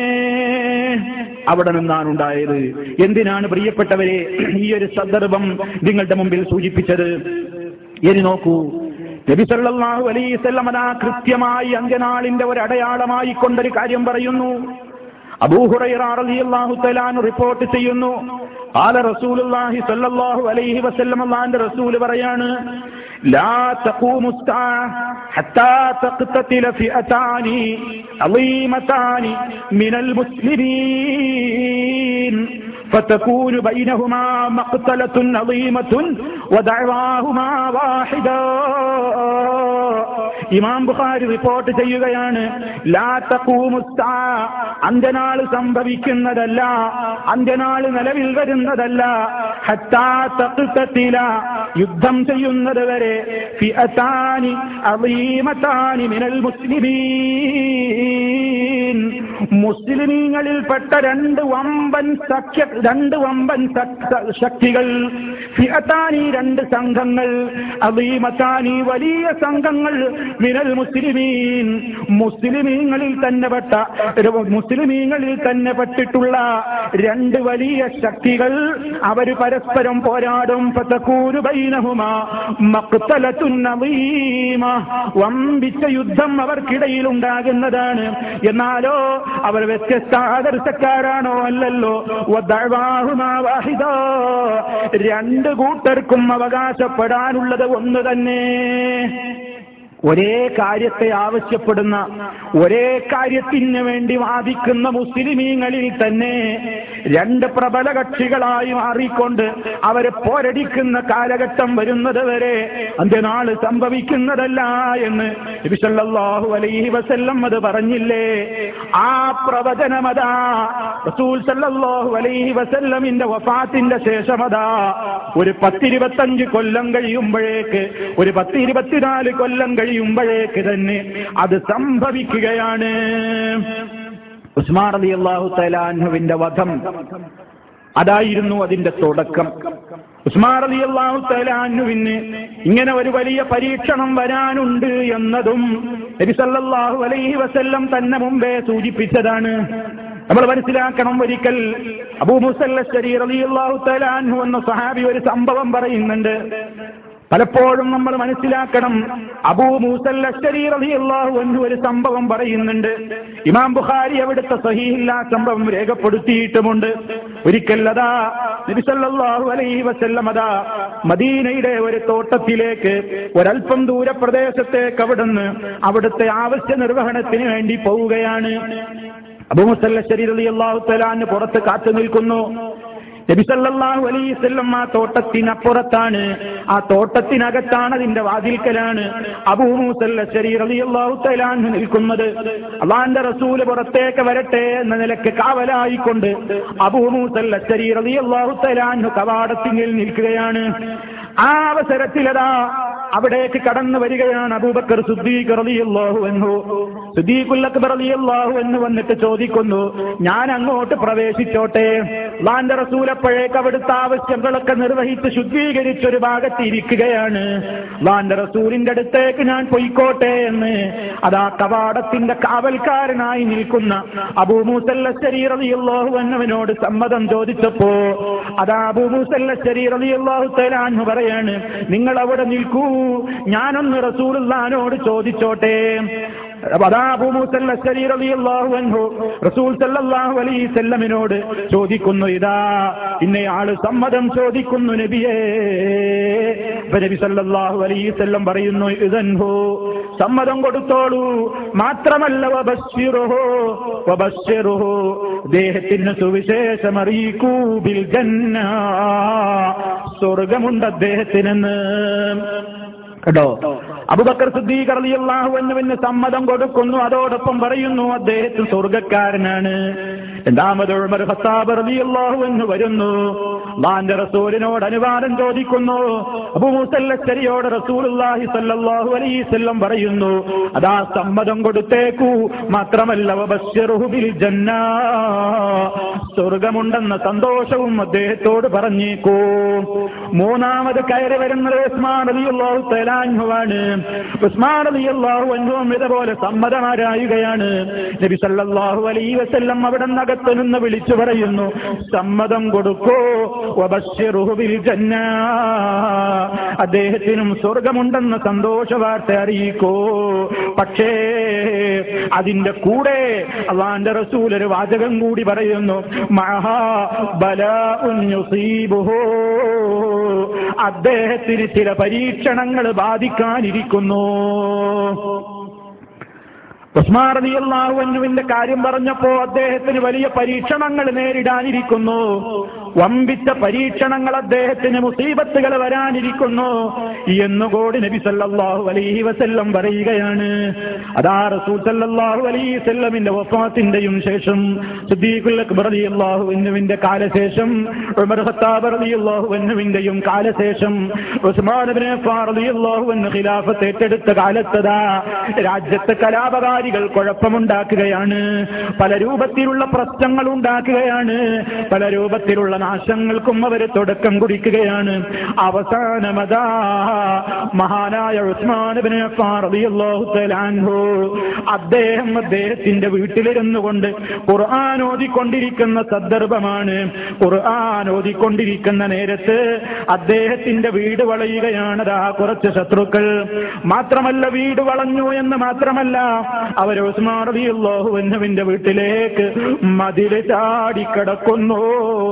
A: അവിടെ നിന്നാണ് ഉണ്ടായത്. എന്തിനാണ് പ്രിയപ്പെട്ടവരെ ഈ ഒരു സന്ദർഭം നിങ്ങളുടെ മുമ്പിൽ സൂചിപ്പിച്ചത്? ഇനി നോക്കൂ, നബി സല്ലല്ലാഹു അലൈഹി വസല്ലം അതാ കൃത്യമായി അന്ത്യനാളിന്റെ ഒരു അടയാളമായി കൊണ്ടൊരു കാര്യം പറയുന്നു. അബൂ ഹുറൈറ റളിയല്ലാഹു തആല അൻഹു റിപ്പോർട്ട് ചെയ്യുന്നു, ഖാല റസൂലുള്ളാഹി സ്വല്ലല്ലാഹു അലൈഹി വസല്ലം, അല്ലാഹുവിന്റെ റസൂൽ പറയാണ്, ലാ തഖൂമു സ്സാഅ ഹത്താ തഖ്തതില ഫിഅതാനി അളീമതാനി മിനൽ മുസ്ലിമീൻ فتكون بينهما مقتلة عظيمة ودعواهما واحدة. ഇമാം ബുഖാരി റിപ്പോർട്ട് ചെയ്യുകയാണ്, ലാ തഖൂമു സ്സാഅ, അന്ത്യനാൾ സംഭവിക്കുന്നതല്ല, അന്ത്യനാൾ നിലവിൽ വരുന്നതല്ല, ഹത്താ തഖ്തതില, യുദ്ധം ചെയ്യുന്നത് വരെ, ഫിഅതാനി അളീമതാനി മിനൽ മുസ്ലിമീൻ, മുസ്ലിമീങ്ങളിൽപ്പെട്ട രണ്ട് വമ്പൻ സഖ്യ രണ്ട് വമ്പൻ ശക്തികൾ, ഫിഅതാനി രണ്ട് സംഘങ്ങൾ, അളീമതാനി വലിയ സംഘങ്ങൾ, മിനൽ മുസ്ലിമീൻ മുസ്ലിമീങ്ങളിൽ തന്നെ പെട്ട മുസ്ലിമീങ്ങളിൽ തന്നെ പെട്ടിട്ടുള്ള രണ്ട് വലിയ ശക്തികൾ, അവർ പരസ്പരം പോരാടും. ഫതകൂനു ബൈനഹുമാ മഖ്തലത്തുൻ അളീമ, വമ്പിച്ച യുദ്ധം അവർക്കിടയിൽ ഉണ്ടാകുന്നതാണ്. എന്നാലോ അവർ വ്യത്യസ്ത ആദർശക്കാരാണോ? അല്ലല്ലോ. വദഅവാഹുമാ വാഹിദ, രണ്ട് കൂട്ടർക്കും അവകാശപ്പെടാനുള്ളത് ഒന്ന് തന്നെ. ഒരേ കാര്യത്തെ ആവശ്യപ്പെടുന്ന, ഒരേ കാര്യത്തിന് വേണ്ടി വാദിക്കുന്ന മുസ്ലിമീങ്ങളിൽ തന്നെ രണ്ട് പ്രബല കക്ഷികളായി മാറിക്കൊണ്ട് അവരെ പോരടിക്കുന്ന കാലഘട്ടം വരുന്നത് വരെ അന്ത്യനാൾ സംഭവിക്കുന്നതല്ല എന്ന് നബി സല്ലല്ലാഹു അലൈഹി വസല്ലം അത് പറഞ്ഞില്ലേ? ആ പ്രവചനമതാ റസൂൽ സല്ലല്ലാഹു അലൈഹി വസല്ലമിന്റെ വഫാത്തിന്റെ ശേഷമതാ ഒരു പത്തിരുപത്തഞ്ച് കൊല്ലം കഴിയുമ്പോഴേക്ക്, ഒരു പത്തിരുപത്തിനാല് കൊല്ലം കഴിയുമ്പോഴേക്ക് തന്നെ അത് സംഭവിക്കുകയാണ്. ഉസ്മാൻ റളിയല്ലാഹു തആല അൻഹുവിന്റെ വധം അതായിരുന്നു അതിന്റെ തുടക്കം. ഉസ്മാൻ റളിയല്ലാഹു തആല അൻഹുവിന് ഇങ്ങനെ ഒരു വലിയ പരീക്ഷണം വരാനുണ്ട് എന്നതും നബി സല്ലല്ലാഹു അലൈഹി വസല്ലം തന്നെ മുമ്പേ സൂചിപ്പിച്ചതാണ്. നമ്മൾ മനസ്സിലാക്കണം. ഒരിക്കൽ അബൂ മൂസൽ അശ്അരി റളിയല്ലാഹു തആല അൻഹു എന്ന സ്വഹാബി ഒരു സംഭവം പറയുന്നുണ്ട്. പലപ്പോഴും നമ്മൾ മനസ്സിലാക്കണം, അബൂ മൂസൽ അശ്അരി റളിയല്ലാഹു അൻഹു ഒരു സംഭവം പറയുന്നുണ്ട്. ഇമാം ബുഖാരി അവിടുത്തെ സ്വഹീഹിൽ ആ സംഭവം രേഖപ്പെടുത്തിയിട്ടുമുണ്ട്. ഒരിക്കൽ അതാ നബി സല്ലല്ലാഹു അലൈഹി വസല്ലം അതാ മദീനയുടെ ഒരു തോട്ടത്തിലേക്ക് ഒരൽപ്പം ദൂര പ്രദേശത്തേക്ക് അവിടുന്ന് അവിടുത്തെ ആവശ്യ നിർവഹണത്തിന് വേണ്ടി പോവുകയാണ്. അബൂ മൂസൽ അശ്അരി റളിയല്ലാഹു തആല അൻഹു പുറത്ത് കാത്തു നിൽക്കുന്നു. നബി സല്ലല്ലാഹു അലൈഹി വസല്ലം ആ തോട്ടത്തിനപ്പുറത്താണ്, ആ തോട്ടത്തിനകത്താണ്, അതിന്റെ വാതിൽക്കലാണ് അബൂ മൂസൽ അശ്അരി റളിയല്ലാഹു തആല അൻഹു നിൽക്കുന്നത്. അല്ലാഹുവിന്റെ റസൂൽ പുറത്തേക്ക് വരട്ടെ എന്ന നിലയ്ക്ക് കാവലായിക്കൊണ്ട് അബൂ മൂസൽ അശ്അരി റളിയല്ലാഹു തആല അൻഹു കവാടത്തിങ്കിൽ നിൽക്കുകയാണ്. ആ അവസരത്തിലതാ അവിടേക്ക് കടന്നു വരികയാണ് അബൂബക്കർ സിദ്ദീഖ് റളിയല്ലാഹു അൻഹു. സിദ്ദീഖുൽ അക്ബർ റളിയല്ലാഹു അൻഹു വന്നിട്ട് ചോദിക്കുന്നു, ഞാൻ അങ്ങോട്ട് പ്രവേശിച്ചോട്ടെ? അല്ലാഹുവിന്റെ റസൂൽ അപ്പോഴേക്ക് അവിടുത്തെ ആവശ്യങ്ങളൊക്കെ നിർവഹിച്ച് ശുദ്ധീകരിച്ചൊരു ഭാഗത്ത് ഇരിക്കുകയാണ്. അല്ലാഹുവിന്റെ റസൂലിന്റെ അടുത്തേക്ക് ഞാൻ പൊയ്ക്കോട്ടെ എന്ന് അതാ കവാടത്തിന്റെ കാവൽക്കാരനായി നിൽക്കുന്ന അബൂ മൂസൽ അശ്അരി റളിയല്ലാഹു അൻഹുവിനോട് സമ്മതം ചോദിച്ചപ്പോ അതാ അബൂ മൂസൽ അശ്അരി റളിയല്ലാഹു തആല അൻഹു പറയാണ്, നിങ്ങൾ അവിടെ നിൽക്കൂ, ഞാനൊന്ന് റസൂലുള്ളാഹിനോട് ചോദിച്ചോട്ടെ. അതാ അബൂ മൂസൽ അശ്അരി റളിയല്ലാഹു അൻഹു റസൂൽ സല്ലല്ലാഹു അലൈഹി വസല്ലമിനോട് ചോദിക്കുന്നു, ഇതാ ഇന്നയാള് സമ്മതം ചോദിക്കുന്നു നബിയേ. നബി സല്ലല്ലാഹു അലൈഹി വസല്ലം പറയുന്നു, ഇദൻഹു, സമ്മതം കൊടുത്തോളൂ. മാത്രമല്ല വബശ്ശിറുഹു വബശ്ശിറുഹു, ദേഹത്തിന് സുവിശേഷം അറിയിക്കൂ, ബിൽ ജന്ന, സ്വർഗമുണ്ട് അദ്ദേഹത്തിനെന്ന്. കേട്ടോ, അബൂബക്കർ സിദ്ദീഖ് റളിയല്ലാഹു അൻഹുവിന് സമ്മതം കൊടുക്കുന്നു. അതോടൊപ്പം പറയുന്നു അദ്ദേഹത്തിന് സ്വർഗ്ഗക്കാരനാണ്. രണ്ടാമത് ഉമർ ഖത്താബ് റളിയല്ലാഹു അൻഹു വരുന്നു. അല്ലാഹുവിന്റെ റസൂലിനോട് അനുവാദം ചോദിക്കുന്നു. അബൂ മൂസൽ അശ്അരിയോട് റസൂലുള്ളാഹി സ്വല്ലല്ലാഹു അലൈഹി വസല്ലം പറയുന്നു, അതാ സമ്മതം കൊടുത്തേക്കൂ. മാത്രമല്ല വബശ്ശിറുഹു ബിൽ ജന്ന, സ്വർഗ്ഗമുണ്ടെന്ന സന്തോഷവും അദ്ദേഹത്തോട് പറഞ്ഞേക്കൂ. മൂന്നാമത് കയറി വരുന്നത് ഉസ്മാൻ റളിയല്ലാഹു തആല അൻഹുവാണ്. ഉസ്മാൻ റളിയല്ലാഹു അൻഹു ഇതുപോലെ സമ്മതമാരായുകയാണ്. നബി സല്ലല്ലാഹു അലൈഹി വസല്ലം അവിടെ അകത്ത് നിന്ന് വിളിച്ചു പറയുന്നു, സമ്മതം കൊടുക്കൂ, വബശ്ശിറുഹു ബിൽ ജന്ന, അദ്ദേഹത്തിനും സ്വർഗമുണ്ടെന്ന സന്തോഷ വാർത്ത അറിയിക്കൂ. പക്ഷേ അതിന്റെ കൂടെ അല്ലാഹുവിന്റെ റസൂൽ ഒരു വാചകം കൂടി പറയുന്നു, മഹാ ബലാഉൻ യുസീബുഹു, അദ്ദേഹത്തിന് ചില പരീക്ഷണങ്ങൾ ബാധിക്കാനിരിക്കുന്നു. ഉസ്മാൻ റളിയല്ലാഹു അൻഹുവിന്റെ കാര്യം പറഞ്ഞപ്പോ അദ്ദേഹത്തിന് വലിയ പരീക്ഷണങ്ങൾ നേരിടാനിരിക്കുന്നു. വമ്പിച്ച പരീക്ഷണങ്ങൾ, അദ്ദേഹത്തിന് മുസീബത്തുകൾ വരാനിരിക്കുന്നു എന്നുകൂടി നബി സല്ലല്ലാഹു അലൈഹി വസല്ലം പറയുകയാണ്. അതാ റസൂൽ സല്ലല്ലാഹു അലൈഹി വസല്ലമിന്റെ വഫാത്തിന്റെയും ശേഷം സിദ്ദീഖുൽ അക്ബർ റളിയല്ലാഹു അൻഹുവിന്റെ കാലശേഷം, ഉമർ ഖത്താബ് റളിയല്ലാഹു അൻഹുവിന്റെയും കാലശേഷം, ഉസ്മാൻ ഇബ്നു അഫ്ഫാൻ റളിയല്ലാഹു അൻഹു ഖിലാഫത്ത് ഏറ്റെടുത്ത കാലത്തതാ രാജ്യത്തെ കലാപകാരികൾ കുഴപ്പമുണ്ടാക്കുകയാണ്, പല രൂപത്തിലുള്ള പ്രശ്നങ്ങൾ ഉണ്ടാക്കുകയാണ്, പല രൂപത്തിലുള്ള നാശങ്ങൾക്കും അവർ തുടക്കം കുറിക്കുകയാണ്. അവസാനമതാ മഹാനായ ഉസ്മാൻ ഇബ്നു അഫ്ഫാൻ റളിയല്ലാഹു തആല അൻഹു അദ്ദേഹം അദ്ദേഹത്തിന്റെ വീട്ടിലിരുന്നു കൊണ്ട് ഖുർആൻ ഓതിക്കൊണ്ടിരിക്കുന്ന സന്ദർഭമാണ്. ഖുർആൻ ഓതിക്കൊണ്ടിരിക്കുന്ന നേരത്ത് അദ്ദേഹത്തിന്റെ വീട് വളയുകയാണ്. അതാ കുറച്ച് ശത്രുക്കൾ. മാത്രമല്ല, വീട് വളഞ്ഞു എന്ന് മാത്രമല്ല, അവർ ഉസ്മാൻ റളിയല്ലാഹു അൻഹുവിന്റെ വീട്ടിലേക്ക് മതിൽ ചാടിക്കടക്കുന്നു.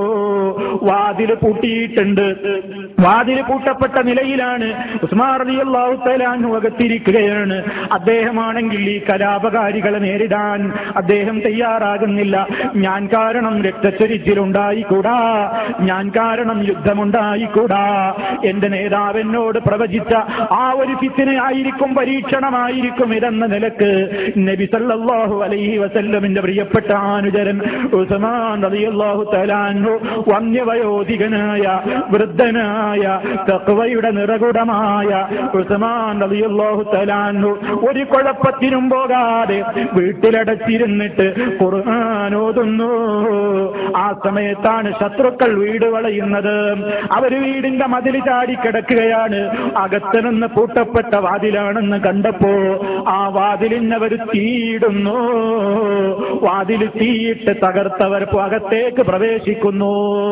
A: വാതില് പൂട്ടിയിട്ടുണ്ട്. വാതില് പൂട്ടപ്പെട്ട നിലയിലാണ്. ഉസ്മാൻ റളിയല്ലാഹു തആല അൻഹു അകത്തിരിക്കുകയാണ്. അദ്ദേഹമാണെങ്കിൽ ഈ കലാപകാരികളെ നേരിടാൻ അദ്ദേഹം തയ്യാറാകുന്നില്ല. ഞാൻ കാരണം രക്തച്ചൊരിച്ചിലുണ്ടായിക്കൂടാ, ഞാൻ കാരണം യുദ്ധമുണ്ടായിക്കൂടാ. എന്റെ നേതാവ് എന്നോട് പ്രവചിച്ച ആ ഒരു ഫിത്നയായിരിക്കും, പരീക്ഷണമായിരിക്കും ഇതെന്ന നിലക്ക് നബി സല്ലല്ലാഹു അലൈഹി വസല്ലമിന്റെ പ്രിയപ്പെട്ട അനുചരൻ ഉസ്മാൻ റളിയല്ലാഹു തആല അൻഹു വന്യവയോധികനായ വൃദ്ധനായ തഖ്വയുടെ നിറകുടമായ ഉസ്മാൻ റളിയല്ലാഹു തആല അൻഹു ഒരു കുഴപ്പത്തിനും പോകാതെ വീട്ടിലടച്ചിരുന്നിട്ട് ഖുർആൻ ഓതുന്നു. ആ സമയത്താണ് ശത്രുക്കൾ വീട് വളയുന്നത്. അവര് വീടിന്റെ മതിൽ ചാടിക്കിടക്കുകയാണ്. അകത്ത് നിന്ന് പൂട്ടപ്പെട്ട വാതിലാണെന്ന് കണ്ടപ്പോ ആ വാതിലിനവർ തീയിടുന്നു. വാതിൽ തീയിട്ട് തകർത്തവർ അകത്തേക്ക് പ്രവേശിക്കുന്നു.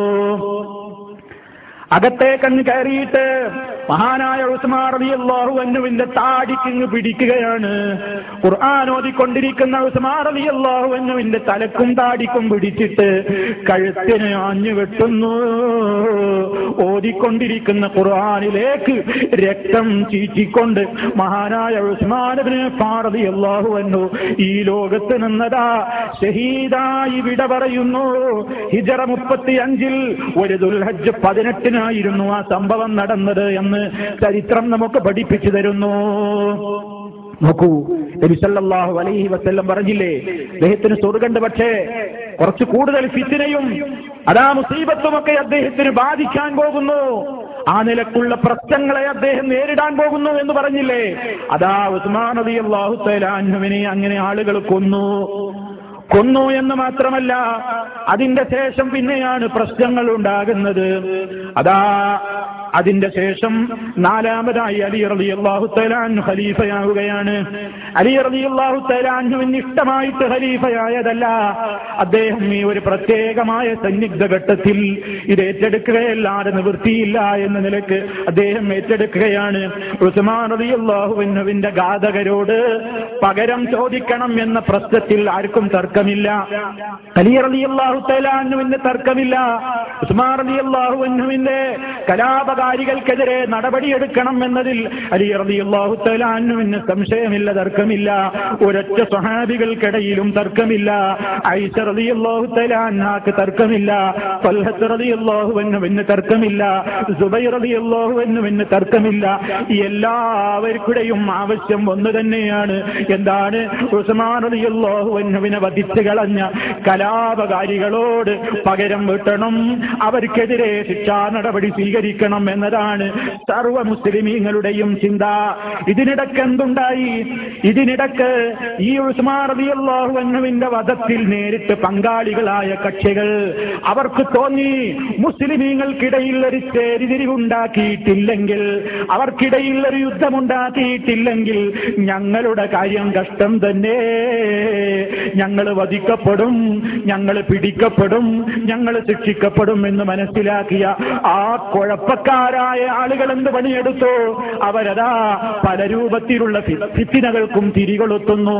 A: അകത്തേക്കങ്ങ് കയറിയിട്ട് മഹാനായ ഉസ്മാൻ റളിയല്ലാഹു അൻഹുവിന്റെ താടിക്കിങ്ങ് പിടിക്കുകയാണ്. ഖുർആൻ ഓതിക്കൊണ്ടിരിക്കുന്ന ഉസ്മാൻ റളിയല്ലാഹു അൻഹുവിന്റെ തലക്കും താടിക്കും പിടിച്ചിട്ട് കഴുത്തിന് ആഞ്ഞു വെട്ടുന്നു. ഓതിക്കൊണ്ടിരിക്കുന്ന ഖുർആനിലേക്ക് രക്തം ചീറ്റിക്കൊണ്ട് മഹാനായ ഉസ്മാൻ ഇബ്നു അഫ്ഫാൻ റളിയല്ലാഹു അൻഹു ഈ ലോകത്ത് നിന്നതാ ഷഹീദായി വിട പറയുന്നു. ഹിജ്റ മുപ്പത്തി അഞ്ചിൽ ഒരു ദുൽഹജ്ജ് പതിനെട്ടിന് ായിരുന്നു ആ സംഭവം നടന്നത് എന്ന് ചരിത്രം നമുക്ക് പഠിപ്പിച്ചു തരുന്നു. നോക്കൂ, നബി സല്ലല്ലാഹു അലൈഹി വസല്ലം പറഞ്ഞില്ലേ, അദ്ദേഹത്തിന് സ്വർഗ്ഗമുണ്ട്, പക്ഷേ കുറച്ച് കൂടുതൽ ഫിത്നയും അതാ മുസീബത്തുമൊക്കെ അദ്ദേഹത്തിന് ബാധിക്കാൻ പോകുന്നു. ആ നിലക്കുള്ള പ്രശ്നങ്ങളെ അദ്ദേഹം നേരിടാൻ പോകുന്നു എന്ന് പറഞ്ഞില്ലേ. അതാ ഉസ്മാൻ റളിയല്ലാഹു തആല അൻഹുവിനെ അങ്ങനെ ആളുകൾ കൊന്നു. കൊന്നു എന്ന് മാത്രമല്ല, അതിന്റെ ശേഷം പിന്നെയാണ് പ്രശ്നങ്ങൾ ഉണ്ടാകുന്നത്. അതാ അതിന്റെ ശേഷം നാലാമതായി അലി റളിയല്ലാഹു തആല അൻഹു ഖലീഫയാവുകയാണ്. അലി റളിയല്ലാഹു തആല അൻഹുവിന് ഇഷ്ടമായിട്ട് ഖലീഫയായതല്ല. അദ്ദേഹം ഈ ഒരു പ്രത്യേകമായ സന്നിഗ്ധ ഘട്ടത്തിൽ ഇത് ഏറ്റെടുക്കുകയല്ലാതെ നിവൃത്തിയില്ല എന്ന നിലക്ക് അദ്ദേഹം ഏറ്റെടുക്കുകയാണ്. ഉസ്മാൻ റളിയല്ലാഹു അൻഹുവിന്റെ ഘാതകരോട് പകരം ചോദിക്കണം എന്ന പ്രശ്നത്തിൽ ആർക്കും തർക്കമില്ല. അലി റളിയല്ലാഹു തആല അൻഹുവിന്റെ തർക്കമില്ല. ഉസ്മാൻ റളിയല്ലാഹു അൻഹുവിന്റെ കലാപകാരികൾക്കെതിരെ നടപടിയെടുക്കണം എന്നതിൽ അലി റളിയല്ലാഹു തആല അൻഹുവിന് സംശയമില്ല, തർക്കമില്ല. ഒരൊറ്റ സ്വഹാബികൾക്കിടയിലും തർക്കമില്ല. ആയിഷ റളിയല്ലാഹു തആല അൻഹാക്ക് തർക്കമില്ല. ത്വൽഹ റളിയല്ലാഹു അൻഹുവിന് തർക്കമില്ല. സുബൈർ റളിയല്ലാഹു അൻഹുവിന് തർക്കമില്ല. എല്ലാവർക്കുടെയും ആവശ്യം ഒന്ന് തന്നെയാണ്. എന്താണ്? ഉസ്മാൻ റളിയല്ലാഹു അൻഹുവിനെ വധിച്ചു കളഞ്ഞ കലാപകാരികളോട് പകരം വീട്ടണം, അവർക്കെതിരെ ശിക്ഷാ നടപടി സ്വീകരിക്കണം എന്നതാണ് സർവ്വ മുസ്ലിമീങ്ങളുടെയും ചിന്ത. ഇതിനിടക്ക് എന്തുണ്ടായി? ഇതിനിടക്ക് ഈ ഉസ്മാൻ റളിയല്ലാഹു അൻഹുവിന്റെ വധത്തിൽ നേരിട്ട് പങ്കാളികളായ കക്ഷികൾ അവർക്ക് തോന്നി, മുസ്ലിമീങ്ങൾക്കിടയിൽ ഒരു ചേരിതിരിവുണ്ടാക്കിയിട്ടില്ലെങ്കിൽ, അവർക്കിടയിൽ ഒരു യുദ്ധമുണ്ടാക്കിയിട്ടില്ലെങ്കിൽ ഞങ്ങളുടെ കാര്യം കഷ്ടം തന്നെ. ഞങ്ങൾ വധിക്കപ്പെടും, ഞങ്ങൾ പിടിക്കപ്പെടും, ഞങ്ങൾ ശിക്ഷിക്കപ്പെടും എന്ന് മനസ്സിലാക്കിയ ആ കുഴപ്പക്കാരായ ആളുകൾ എന്ത് പണിയെടുത്തു? അവരതാ പല രൂപത്തിലുള്ള ഫിത്നകൾക്കും തിരികൊളുത്തുന്നു.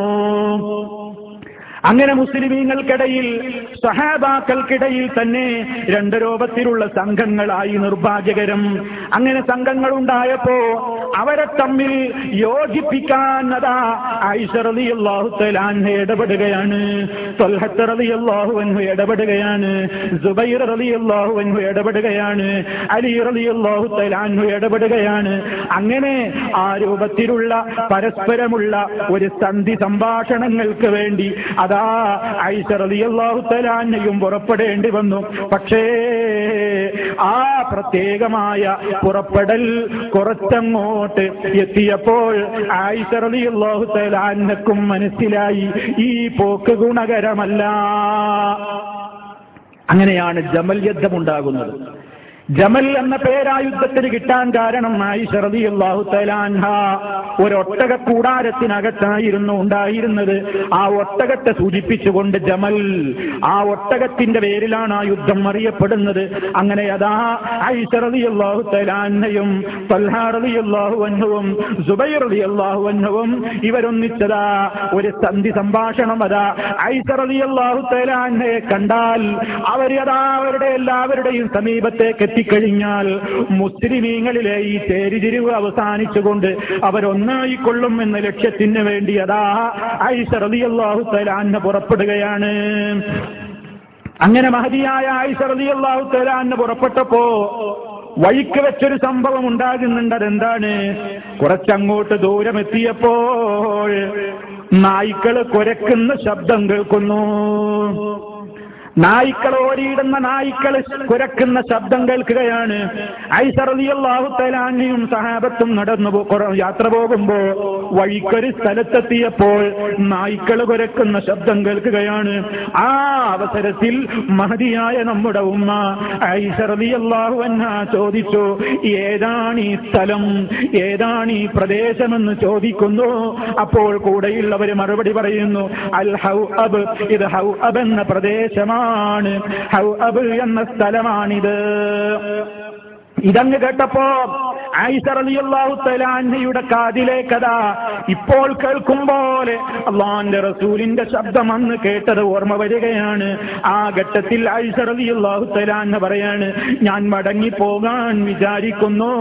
A: അങ്ങനെ മുസ്ലിമീങ്ങൾക്കിടയിൽ സഹാബാക്കൾക്കിടയിൽ തന്നെ രണ്ട് രൂപത്തിലുള്ള സംഘങ്ങളായി, നിർഭാഗ്യകരം. അങ്ങനെ സംഘങ്ങൾ ഉണ്ടായപ്പോ അവരെ തമ്മിൽ യോജിപ്പിക്കാൻ അതാ ആയിഷ റളിയല്ലാഹു തആല അൻഹ ഇടപെടുകയാണ്. ത്വൽഹ റളിയല്ലാഹു അൻഹു ഇടപെടുകയാണ്. സുബൈർ റളിയല്ലാഹു അൻഹു ഇടപെടുകയാണ്. അലി റളിയല്ലാഹു തആല അൻഹു ഇടപെടുകയാണ്. അങ്ങനെ ആ രൂപത്തിലുള്ള പരസ്പരമുള്ള ഒരു സന്ധി സംഭാഷണങ്ങൾക്ക് വേണ്ടി അതാ ആയിഷ റളിയല്ലാഹു തആല അൻഹയും പുറപ്പെടേണ്ടി വന്നു. പക്ഷേ ആ പ്രത്യേകമായ പുറപ്പെടൽ കുറച്ചങ്ങോട്ട് എത്തിയപ്പോൾ ആയിഷ റളിയല്ലാഹു തആല അൻഹക്കും മനസ്സിലായി ഈ പോക്ക് ഗുണകരമല്ല. അങ്ങനെയാണ് ജമൽ യുദ്ധമുണ്ടാകുന്നത്. ജമൽ എന്ന പേരാ യുദ്ധത്തിന് കിട്ടാൻ കാരണം ആയിഷ റളിയല്ലാഹു തആല അൻഹ ഒരൊട്ടക കൂടാരത്തിനകത്തായിരുന്നു ഉണ്ടായിരുന്നത്. ആ ഒട്ടകത്തെ സൂചിപ്പിച്ചുകൊണ്ട് ജമൽ, ആ ഒട്ടകത്തിന്റെ പേരിലാണ് ആ യുദ്ധം അറിയപ്പെടുന്നത്. അങ്ങനെ അതാ ആയിഷ റളിയല്ലാഹു തആല അൻഹയും തൽഹ റളിയല്ലാഹു അൻഹുവും സുബൈർ റളിയല്ലാഹു അൻഹുവും ഇവരൊന്നിച്ചതാ ഒരു സന്ധി സംഭാഷണം. അതാ ആയിഷ റളിയല്ലാഹു തആല അൻഹയെ കണ്ടാൽ അവരതാ അവരുടെ എല്ലാവരുടെയും സമീപത്തേക്ക് എത്തിക്കഴിഞ്ഞാൽ മുസ്ലിമീങ്ങളിലെ ഈ ചേരിതിരിവ് അവസാനിച്ചുകൊണ്ട് അവരൊന്നായിക്കൊള്ളും എന്ന ലക്ഷ്യത്തിന് വേണ്ടി അതാ ആയിഷ റളിയല്ലാഹു തആല അൻഹ പുറപ്പെടുകയാണ്. അങ്ങനെ മഹദിയായ ആയിഷ റളിയല്ലാഹു തആല അൻഹ പുറപ്പെട്ടപ്പോ വഴിക്ക് വെച്ചൊരു സംഭവം ഉണ്ടാകുന്നുണ്ട്. അതെന്താണ്? കുറച്ചങ്ങോട്ട് ദൂരമെത്തിയപ്പോൾ നായ്ക്കള് കുരക്കുന്ന ശബ്ദം കേൾക്കുന്നു. നായ്ക്കൾ ഓരിയിടുന്ന നായ്ക്കൾ കുരക്കുന്ന ശബ്ദം കേൾക്കുകയാണ്. ആയിഷ റളിയല്ലാഹു തആല അൻഹയും സഹാബത്തും നടന്നു യാത്ര പോകുമ്പോ വഴിക്കൊരു സ്ഥലത്തെത്തിയപ്പോൾ നായ്ക്കൾ കുരക്കുന്ന ശബ്ദം കേൾക്കുകയാണ്. ആ അവസരത്തിൽ മഹദിയായ നമ്മുടെ ഉമ്മ ആയിഷ റളിയല്ലാഹു അൻഹ ചോദിച്ചു, ഏതാണ് ഈ സ്ഥലം, ഏതാണ് ഈ പ്രദേശമെന്ന് ചോദിക്കുന്നു. അപ്പോൾ കൂടെയുള്ളവർ മറുപടി പറയുന്നു, അൽ ഹൗഅബ്, ഇത് ഹൗഅബ് എന്ന പ്രദേശമാണ്, ഹൗഅബ് എന്ന സ്ഥലമാണിത്. ഇതങ്ങ് കേട്ടപ്പോ ആയിഷ റളിയല്ലാഹു തആല അൻഹയുടെ കാതിലേക്കതാ ഇപ്പോൾ കേൾക്കും പോലെ അല്ലാഹുവിന്റെ റസൂലിന്റെ ശബ്ദം അന്ന് കേട്ടത് ഓർമ്മ വരികയാണ്. ആ ഘട്ടത്തിൽ ആയിഷ റളിയല്ലാഹു തആല അൻഹ പറയാണ്, ഞാൻ മടങ്ങിപ്പോകാൻ വിചാരിക്കുന്നു,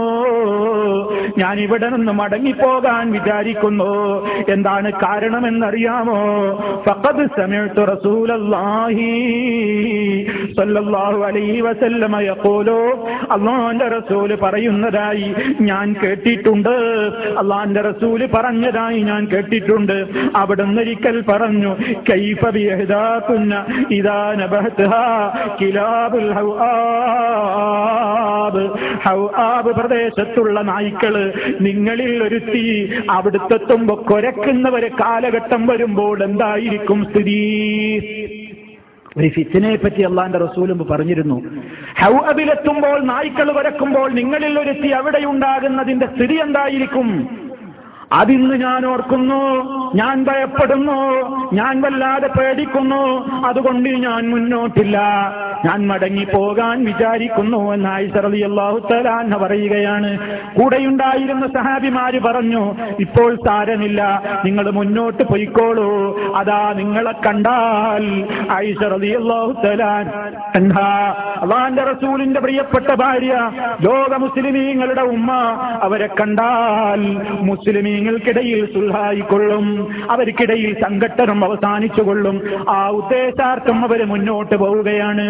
A: ഞാൻ ഇവിടെ നിന്ന് മടങ്ങിപ്പോകാൻ വിചാരിക്കുന്നു. എന്താണ് കാരണമെന്നറിയാമോ? ഫഖദ് സമിഅ്തു റസൂലല്ലാഹി സ്വല്ലല്ലാഹു അലൈഹി വസല്ലമ യഖൂലു, അല്ലാഹുവിന്റെ റസൂല് പറയുന്നതായി ഞാൻ കേട്ടിട്ടുണ്ട്, അല്ലാഹുവിന്റെ റസൂല് പറഞ്ഞതായി ഞാൻ കേട്ടിട്ടുണ്ട്. അവിടുന്ന് ഒരിക്കൽ പറഞ്ഞു, കൈഫ ബിയഹ്ദാകുന്ന ഇദാ നബഹത്ഹാ കിലാബുൽ ഹൗആബ്, ഹൗആബ് പ്രദേശത്തുള്ള നായ്ക്കള് നിങ്ങളിൽ ഒരുത്തി അവിടുത്തെത്തുമ്പോ കുരക്കുന്നവരെ കാലഘട്ടം വരുമ്പോൾ എന്തായിരിക്കും സ്ഥിതി? ഒരു ഫിത്നയെ പറ്റി അള്ളാന്റെ റസൂലും പറഞ്ഞിരുന്നു. ഹൗഅബിലെത്തുമ്പോൾ നായ്ക്കൾ വരക്കുമ്പോൾ നിങ്ങളിൽ ഒരുത്തി അവിടെയുണ്ടാകുന്നതിന്റെ സ്ഥിതി എന്തായിരിക്കും? അതിന്ന് ഞാൻ ഓർക്കുന്നു, ഞാൻ ഭയപ്പെടുന്നു, ഞാൻ വല്ലാതെ പേടിക്കുന്നു. അതുകൊണ്ട് ഞാൻ മുന്നോട്ടില്ല, ഞാൻ മടങ്ങി പോകാൻ വിചാരിക്കുന്നു എന്ന് ആയിഷ റളിയല്ലാഹു തആല അൻഹ പറയുകയാണ്. കൂടെയുണ്ടായിരുന്ന സഹാബിമാര് പറഞ്ഞു, ഇപ്പോൾ സാരമില്ല, നിങ്ങൾ മുന്നോട്ട് പോയിക്കോളൂ, അതാ നിങ്ങളെ കണ്ടാൽ ആയിഷ റളിയല്ലാഹു തആല അൻഹ അല്ലാഹുവിന്റെ റസൂലിന്റെ പ്രിയപ്പെട്ട ഭാര്യ, ലോക മുസ്ലിമീങ്ങളുടെ ഉമ്മ, അവരെ കണ്ടാൽ മുസ്ലിമീ ിടയിൽ സുൽഹായിക്കൊള്ളും, അവർക്കിടയിൽ സംഘട്ടനം അവസാനിച്ചുകൊള്ളും. ആ ഉദ്ദേശാർത്ഥം അവര് മുന്നോട്ട് പോവുകയാണ്.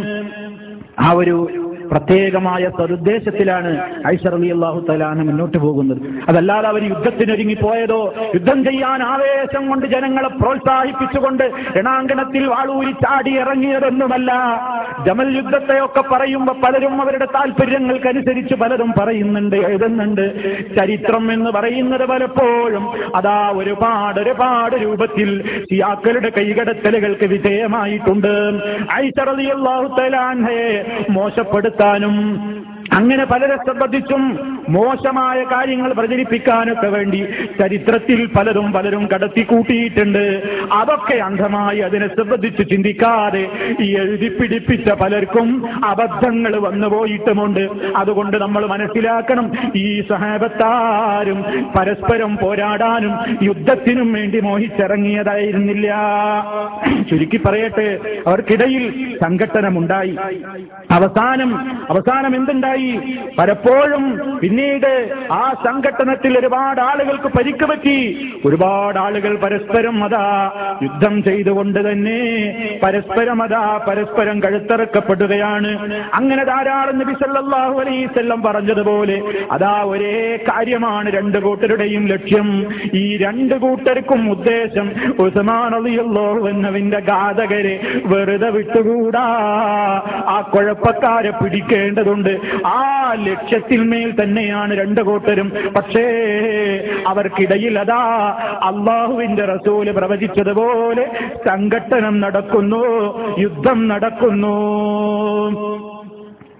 A: ആ ഒരു പ്രത്യേകമായ സതുദ്ദേശത്തിലാണ് ആയിഷ റളിയല്ലാഹു തആല അൻഹ മുന്നോട്ട് പോകുന്നത്. അതല്ലാതെ അവർ യുദ്ധത്തിനൊരുങ്ങി പോയതോ, യുദ്ധം ചെയ്യാൻ ആവേശം കൊണ്ട് ജനങ്ങളെ പ്രോത്സാഹിപ്പിച്ചുകൊണ്ട് രണാങ്കണത്തിൽ വാളൂരി ചാടി ഇറങ്ങിയതൊന്നുമല്ല. ജമൽ യുദ്ധത്തെയൊക്കെ പറയുമ്പോൾ പലരും അവരുടെ താല്പര്യങ്ങൾക്കനുസരിച്ച് പലരും പറയുന്നുണ്ട്, എഴുതുന്നുണ്ട്. ചരിത്രം എന്ന് പറയുന്നത് പലപ്പോഴും അതാ ഒരുപാട് ഒരുപാട് രൂപത്തിൽ ശിയാക്കളുടെ കൈകടത്തലുകൾക്ക് വിധേയമായിട്ടുണ്ട്. ആയിഷ റളിയല്ലാഹു തആല അൻഹയെ മോശപ്പെടുത്താൻ ും അങ്ങനെ പലരെ സംബന്ധിച്ചും മോശമായ കാര്യങ്ങൾ പ്രചരിപ്പിക്കാനൊക്കെ വേണ്ടി ചരിത്രത്തിൽ പലരും പലരും കടത്തിക്കൂട്ടിയിട്ടുണ്ട്. അതൊക്കെ അന്ധമായി അതിനെ സംബന്ധിച്ച് ചിന്തിക്കാതെ ഈ എഴുതി പിടിപ്പിച്ച പലർക്കും അബദ്ധങ്ങൾ വന്നുപോയിട്ടുമുണ്ട്. അതുകൊണ്ട് നമ്മൾ മനസ്സിലാക്കണം, ഈ സഹാബത്താരും പരസ്പരം പോരാടാനും യുദ്ധത്തിനും വേണ്ടി മോഹിച്ചിറങ്ങിയതായിരുന്നില്ല. ചുരുക്കി പറയട്ടെ, അവർക്കിടയിൽ സംഘട്ടനമുണ്ടായി. അവസാനം അവസാനം എന്തുണ്ടായി? പലപ്പോഴും പിന്നീട് ആ സംഘട്ടനത്തിൽ ഒരുപാട് ആളുകൾക്ക് പരിക്ക് പറ്റി. ഒരുപാട് ആളുകൾ പരസ്പരം അതാ യുദ്ധം ചെയ്തുകൊണ്ട് തന്നെ പരസ്പരം അതാ പരസ്പരം കഴുത്തറക്കപ്പെടുകയാണ്. അങ്ങനെ ധാരാളം നബി സല്ലല്ലാഹു അലൈഹി വസല്ലം പറഞ്ഞതുപോലെ അതാ ഒരേ കാര്യമാണ് രണ്ടു കൂട്ടരുടെയും ലക്ഷ്യം. ഈ രണ്ടു കൂട്ടർക്കും ഉദ്ദേശം ഉസ്മാൻ റളിയല്ലാഹു അൻഹുവിന്റെ ഘാതകരെ വെറുതെ വിട്ടുകൂടാ, ആ കുഴപ്പക്കാരെ പിടിക്കേണ്ടതുണ്ട്. ആ ലക്ഷ്യത്തിന്മേൽ തന്നെയാണ് രണ്ടു കൂട്ടരും. പക്ഷേ അവർക്കിടയിൽ അതാ അള്ളാഹുവിന്റെ റസൂല് പ്രവചിച്ചതുപോലെ സംഘട്ടനം നടക്കുന്നു, യുദ്ധം നടക്കുന്നു.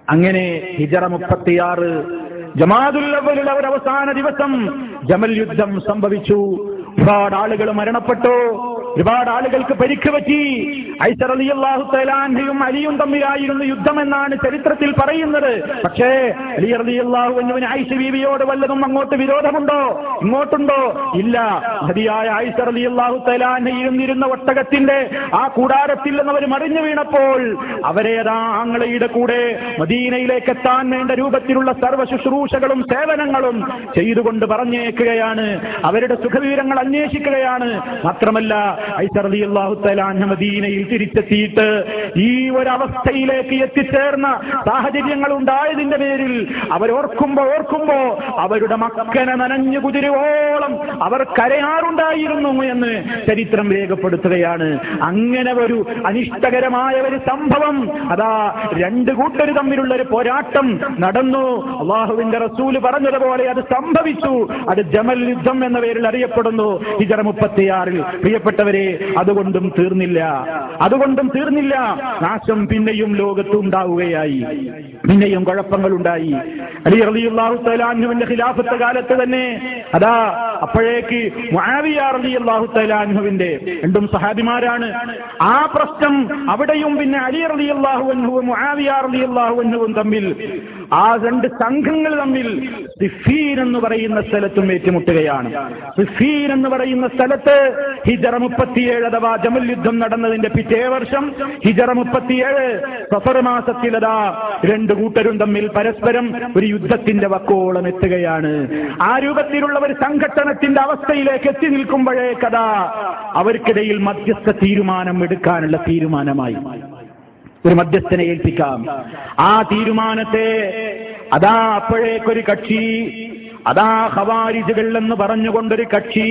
A: അങ്ങനെ ഹിജറ മുപ്പത്തിയാറ് ജമാദുൽ അവ്വലിൽ അവർ അവസാന ദിവസം ജമൽ യുദ്ധം സംഭവിച്ചു. ഒരുപാട് ആളുകൾ മരണപ്പെട്ടു, ഒരുപാട് ആളുകൾക്ക് പരിക്ക് പറ്റി. ഐസർ റളിയല്ലാഹു തആല അൻഹുവും അലിയും തമ്മിലായിരുന്നു യുദ്ധം എന്നാണ് ചരിത്രത്തിൽ പറയുന്നത്. പക്ഷേ അലി റളിയല്ലാഹു അൻഹുവിന് ആയിഷ ബീവിയോട് വല്ലതും അങ്ങോട്ട് വിരോധമുണ്ടോ, ഇങ്ങോട്ടുണ്ടോ? ഇല്ല. ഹദിയായ ഐസർ റളിയല്ലാഹു തആല അൻഹ ഇരുന്നിരുന്ന ഒട്ടകത്തിന്റെ ആ കൂടാരത്തിൽ നിന്നവർ മറിഞ്ഞു വീണപ്പോൾ അവരെ അതാ ആങ്ങളയുടെ കൂടെ മദീനയിലേക്ക് എത്താൻ വേണ്ട രൂപത്തിലുള്ള സർവ്വ ശുശ്രൂഷകളും സേവനങ്ങളും ചെയ്തുകൊണ്ട് പറഞ്ഞേക്കുകയാണ്. അവരുടെ സുഖവിവരങ്ങൾ അന്വേഷിക്കുകയാണ്. മാത്രമല്ല ഐസർ റളിയല്ലാഹു തആല അൻഹു മദീനയിൽ തിരിച്ചെത്തിയിട്ട് ഈ ഒരവസ്ഥയിലേക്ക് എത്തിച്ചേർന്ന സാഹചര്യങ്ങൾ ഉണ്ടായതിന്റെ പേരിൽ അവരോർക്കുമ്പോ ഓർക്കുമ്പോ അവരുടെ മക്കനെ നനഞ്ഞു കുതിരുവോളം അവർ കരയാറുണ്ടായിരുന്നു എന്ന് ചരിത്രം രേഖപ്പെടുത്തുകയാണ്. അങ്ങനെ ഒരു അനിഷ്ടകരമായ ഒരു സംഭവം അതാ രണ്ട് കൂട്ടർ തമ്മിലുള്ള ഒരു പോരാട്ടം നടന്നു. അള്ളാഹുവിന്റെ റസൂല് പറഞ്ഞതുപോലെ അത് സംഭവിച്ചു. അത് ജമൽ യുദ്ധം എന്ന പേരിൽ അറിയപ്പെടുന്നു ഹിജറ മുപ്പത്തിയാറിൽ. പ്രിയപ്പെട്ടവരെ, അതുകൊണ്ടും തീർന്നില്ല, അതുകൊണ്ടും തീർന്നില്ല. നാശം പിന്നെയും ലോകത്ത് ഉണ്ടാവുകയായി, പിന്നെയും കുഴപ്പങ്ങൾ ഉണ്ടായി. അലി റളിയല്ലാഹു തആല അൻഹുവിന്റെ ഖിലാഫത്ത് കാലത്ത് തന്നെ അതാ അപ്പോഴേക്ക് മുആവിയ റളിയല്ലാഹു തആല അൻഹുവിന്റെ രണ്ടും സഹാബിമാരാണ്. ആ പ്രശ്നം അവിടെയും പിന്നെ അലി റളിയല്ലാഹു അൻഹുവും മുആവിയ റളിയല്ലാഹു അൻഹുവും തമ്മിൽ ആ രണ്ട് സംഘങ്ങൾ തമ്മിൽ സിഫീൻ എന്ന് പറയുന്ന സ്ഥലത്തും ഏറ്റുമുട്ടുകയാണ്. സിഫീൻ എന്ന് പറയുന്ന സ്ഥലത്ത് ഹിജറ മുപ്പത്തിയേഴ് അഥവാ ജമൽ യുദ്ധം നടന്നതിന്റെ പിറ്റേ വർഷം ഹിജറ മുപ്പത്തിയേഴ് സഫർ മാസത്തിലതാ രണ്ട് കൂട്ടരും തമ്മിൽ പരസ്പരം ഒരു യുദ്ധത്തിന്റെ വക്കോളം എത്തുകയാണ്. ആ രൂപത്തിലുള്ള ഒരു സംഘട്ടനത്തിന്റെ അവസ്ഥയിലേക്ക് എത്തി നിൽക്കുമ്പോഴേക്കതാ അവർക്കിടയിൽ മധ്യസ്ഥ തീരുമാനം എടുക്കാനുള്ള തീരുമാനമായി. ഒരു മധ്യസ്ഥനെ ഏൽപ്പിക്കാം. ആ തീരുമാനത്തെ അതാ അപ്പോഴേക്കൊരു കക്ഷി, അതാ ഖവാരിജുകൾ എന്ന് പറഞ്ഞുകൊണ്ടൊരു കക്ഷി,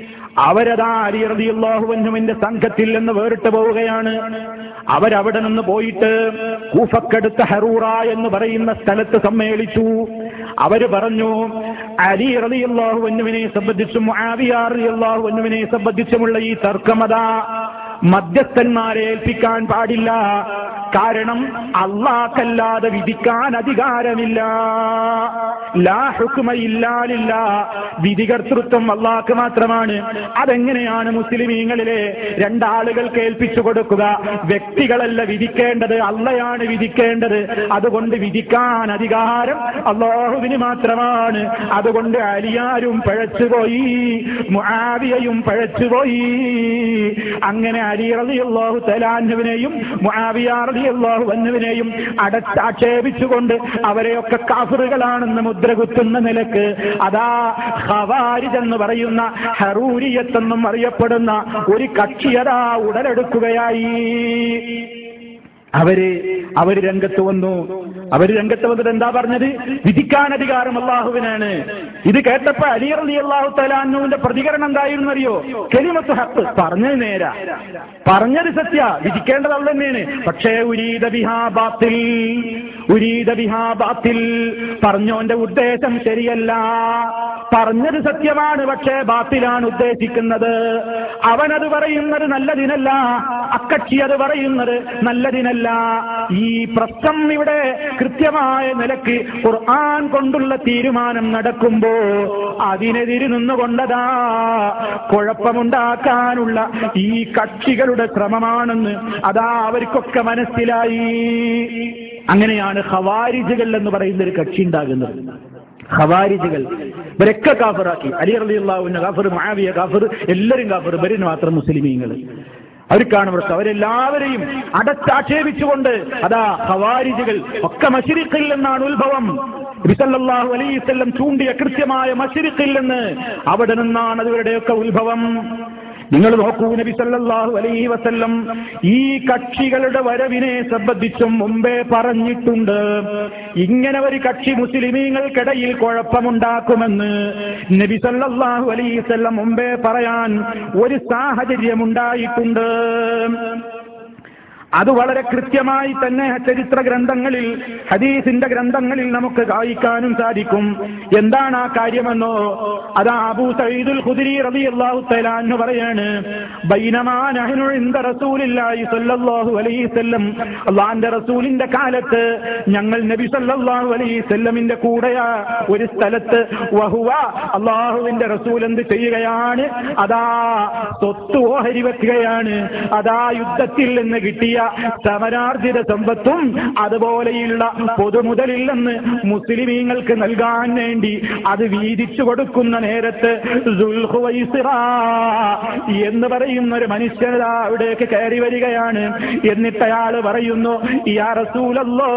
A: അവരതാ അലി റളിയല്ലാഹു അൻഹുവിന്റെ സംഘത്തിൽ നിന്ന് വേറിട്ട് പോവുകയാണ്. അവരവിടെ നിന്ന് പോയിട്ട് കൂഫക്കടുത്ത ഹറൂറ എന്ന് പറയുന്ന സ്ഥലത്ത് സമ്മേളിച്ചു. അവര് പറഞ്ഞു, അലി റളിയല്ലാഹു അൻഹുവിനെ സംബന്ധിച്ചും മുആവിയ റളിയല്ലാഹു അൻഹുവിനെ സംബന്ധിച്ചുമുള്ള ഈ തർക്കമതാ മധ്യസ്ഥന്മാരെ ഏൽപ്പിക്കാൻ പാടില്ല. കാരണം അല്ലാഹുവല്ലാതെ വിധിക്കാൻ അധികാരമില്ല. ലാ ഹുക്മ ഇല്ലാ ലില്ലാഹ്, വിധികർത്തൃത്വം അല്ലാഹുക്ക് മാത്രമാണ്. അതെങ്ങനെയാണ് മുസ്ലിമീങ്ങളിലെ രണ്ടാളുകൾക്ക് ഏൽപ്പിച്ചു കൊടുക്കുക? വ്യക്തികളല്ല വിധിക്കേണ്ടത്, അള്ളയാണ് വിധിക്കേണ്ടത്. അതുകൊണ്ട് വിധിക്കാൻ അധികാരം അല്ലാഹുവിന് മാത്രമാണ്. അതുകൊണ്ട് അലിയാരും പഴച്ചുപോയി, മുആവിയയും പഴച്ചുപോയി. അങ്ങനെ അലി റളിയല്ലാഹു തആല അൻഹുവിനെയും മുആവിയ റളിയല്ലാഹു അൻഹുവിനെയും അടച്ചാക്ഷേപിച്ചുകൊണ്ട് അവരെയൊക്കെ കാഫിറുകളാണെന്ന് മുദ്രകുത്തുന്ന നിലക്ക് അതാ ഖവാരിജ് എന്ന് പറയുന്ന ഹറൂരിയത്തെന്നും അറിയപ്പെടുന്ന ഒരു കക്ഷിയതാ ഉടലെടുക്കുകയായി. അവര് അവര് രംഗത്ത് വന്നു. അവര് രംഗത്ത് വന്നിട്ട് എന്താ പറഞ്ഞത്? വിധിക്കാൻ അധികാരം അല്ലാഹുവിനാണ്. ഇത് കേട്ടപ്പോ അലി റളിയല്ലാഹു തആല അൻഹുവിന്റെ പ്രതികരണം എന്തായിരുന്നു അറിയോ? കലിമത്തു ഹഖ്, പറഞ്ഞത് നേരാ, പറഞ്ഞത് സത്യ, വിധിക്കേണ്ടത് അല്ലാഹു തന്നെയാണ്. പക്ഷേ ഉരീദ ബിഹാ ബാത്തിൽ, ഉരീദ ബിഹാ ബാത്തിൽ, പറഞ്ഞോന്റെ ഉദ്ദേശം ശരിയല്ല. പറഞ്ഞത് സത്യമാണ്, പക്ഷേ ബാത്തിലാണ് ഉദ്ദേശിക്കുന്നത്. അവനത് പറയുന്നത് നല്ലതിനല്ല, അക്കക്ഷി അത് പറയുന്നത് നല്ലതിനല്ല. ഈ പ്രശ്നം ഇവിടെ കൃത്യമായ നിലക്ക് ഖുർആൻ കൊണ്ടുള്ള തീരുമാനം നടക്കുമ്പോ അതിനെതിരെ നിന്നുകൊണ്ടതാ കുഴപ്പമുണ്ടാക്കാനുള്ള ഈ കക്ഷികളുടെ ശ്രമമാണെന്ന് അതാ അവർക്കൊക്കെ മനസ്സിലായി. അങ്ങനെയാണ് ഖവാരിജുകൾ എന്ന് പറയുന്ന ഒരു കക്ഷി ഉണ്ടാകുന്നത്. ഖവാരിജുകൾ ഇവരൊക്കെ കാഫിറാക്കി. അലി റളിയല്ലാഹു അൻഹു കാഫിർ, മുആവിയ കാഫിർ, എല്ലാവരും കാഫിർ, ഇവര് മാത്രം മുസ്ലിമീങ്ങൾ. അവർക്കാണ് പ്രശ്നം. അവരെല്ലാവരെയും അടച്ചാക്ഷേപിച്ചുകൊണ്ട് അതാ ഖവാരിജുകൾ ഒക്കെ മശ്രിഖിൽ നിന്നാണ് ഉത്ഭവം. നബി സല്ലല്ലാഹു അലൈഹി വസല്ലം ചൂണ്ടിയ കൃത്യമായ മശ്രിഖിൽ നിന്ന്, അവിടെ നിന്നാണ് അവരുടെയൊക്കെ ഉത്ഭവം. നിങ്ങൾ നോക്കൂ, നബി സല്ലല്ലാഹു അലൈഹി വസല്ലം ഈ കക്ഷികളുടെ വരവിനെ സംബന്ധിച്ചും മുമ്പേ പറഞ്ഞിട്ടുണ്ട്. ഇങ്ങനെ ഒരു കക്ഷി മുസ്ലിമീങ്ങൾക്കിടയിൽ കുഴപ്പമുണ്ടാക്കുമെന്ന് നബി സല്ലല്ലാഹു അലൈഹി വസല്ലം മുമ്പേ പറയാൻ ഒരു സാഹചര്യമുണ്ടായിട്ടുണ്ട്. അത് വളരെ കൃത്യമായി തന്നെ ചരിത്ര ഗ്രന്ഥങ്ങളിൽ, ഹദീസിന്റെ ഗ്രന്ഥങ്ങളിൽ നമുക്ക് വായിക്കാനും സാധിക്കും. എന്താണ് ആ കാര്യമെന്നോ? അതാ അബൂ സഈദുൽ ഖുദരി റളിയല്ലാഹു തആല അൻഹു പറയാണ്, ബൈനമാ നഹ്നു ഇൻദ റസൂലില്ലാഹി സ്വല്ലല്ലാഹു അലൈഹി വസല്ലം, അല്ലാഹുവിന്റെ റസൂലിന്റെ കാലത്ത് ഞങ്ങൾ നബി സല്ലല്ലാഹു അലൈഹി വസല്ലമിന്റെ കൂടെ ഒരു സ്ഥലത്ത്, വഹുവ അല്ലാഹുവിന്റെ റസൂൽ എന്ത് ചെയ്യുകയാണ്? അതാ സ്വത്ത് ഓഹരി വെക്കുകയാണ്. അതാ യുദ്ധത്തിൽ നിന്ന് കിട്ടിയ സമരാർജിത സമ്പത്തും അതുപോലെയുള്ള പൊതുമുതലിൽ നിന്ന് മുസ്ലിമീങ്ങൾക്ക് നൽകാൻ വേണ്ടി അത് വീതിച്ചു കൊടുക്കുന്ന നേരത്ത് ദുൽഖുവൈസിറ എന്ന് പറയുന്ന ഒരു മനുഷ്യൻ അവിടേക്ക് കയറി വരികയാണ്. എന്നിട്ട് അയാൾ പറയുന്നു, യാ റസൂലല്ലാഹ്,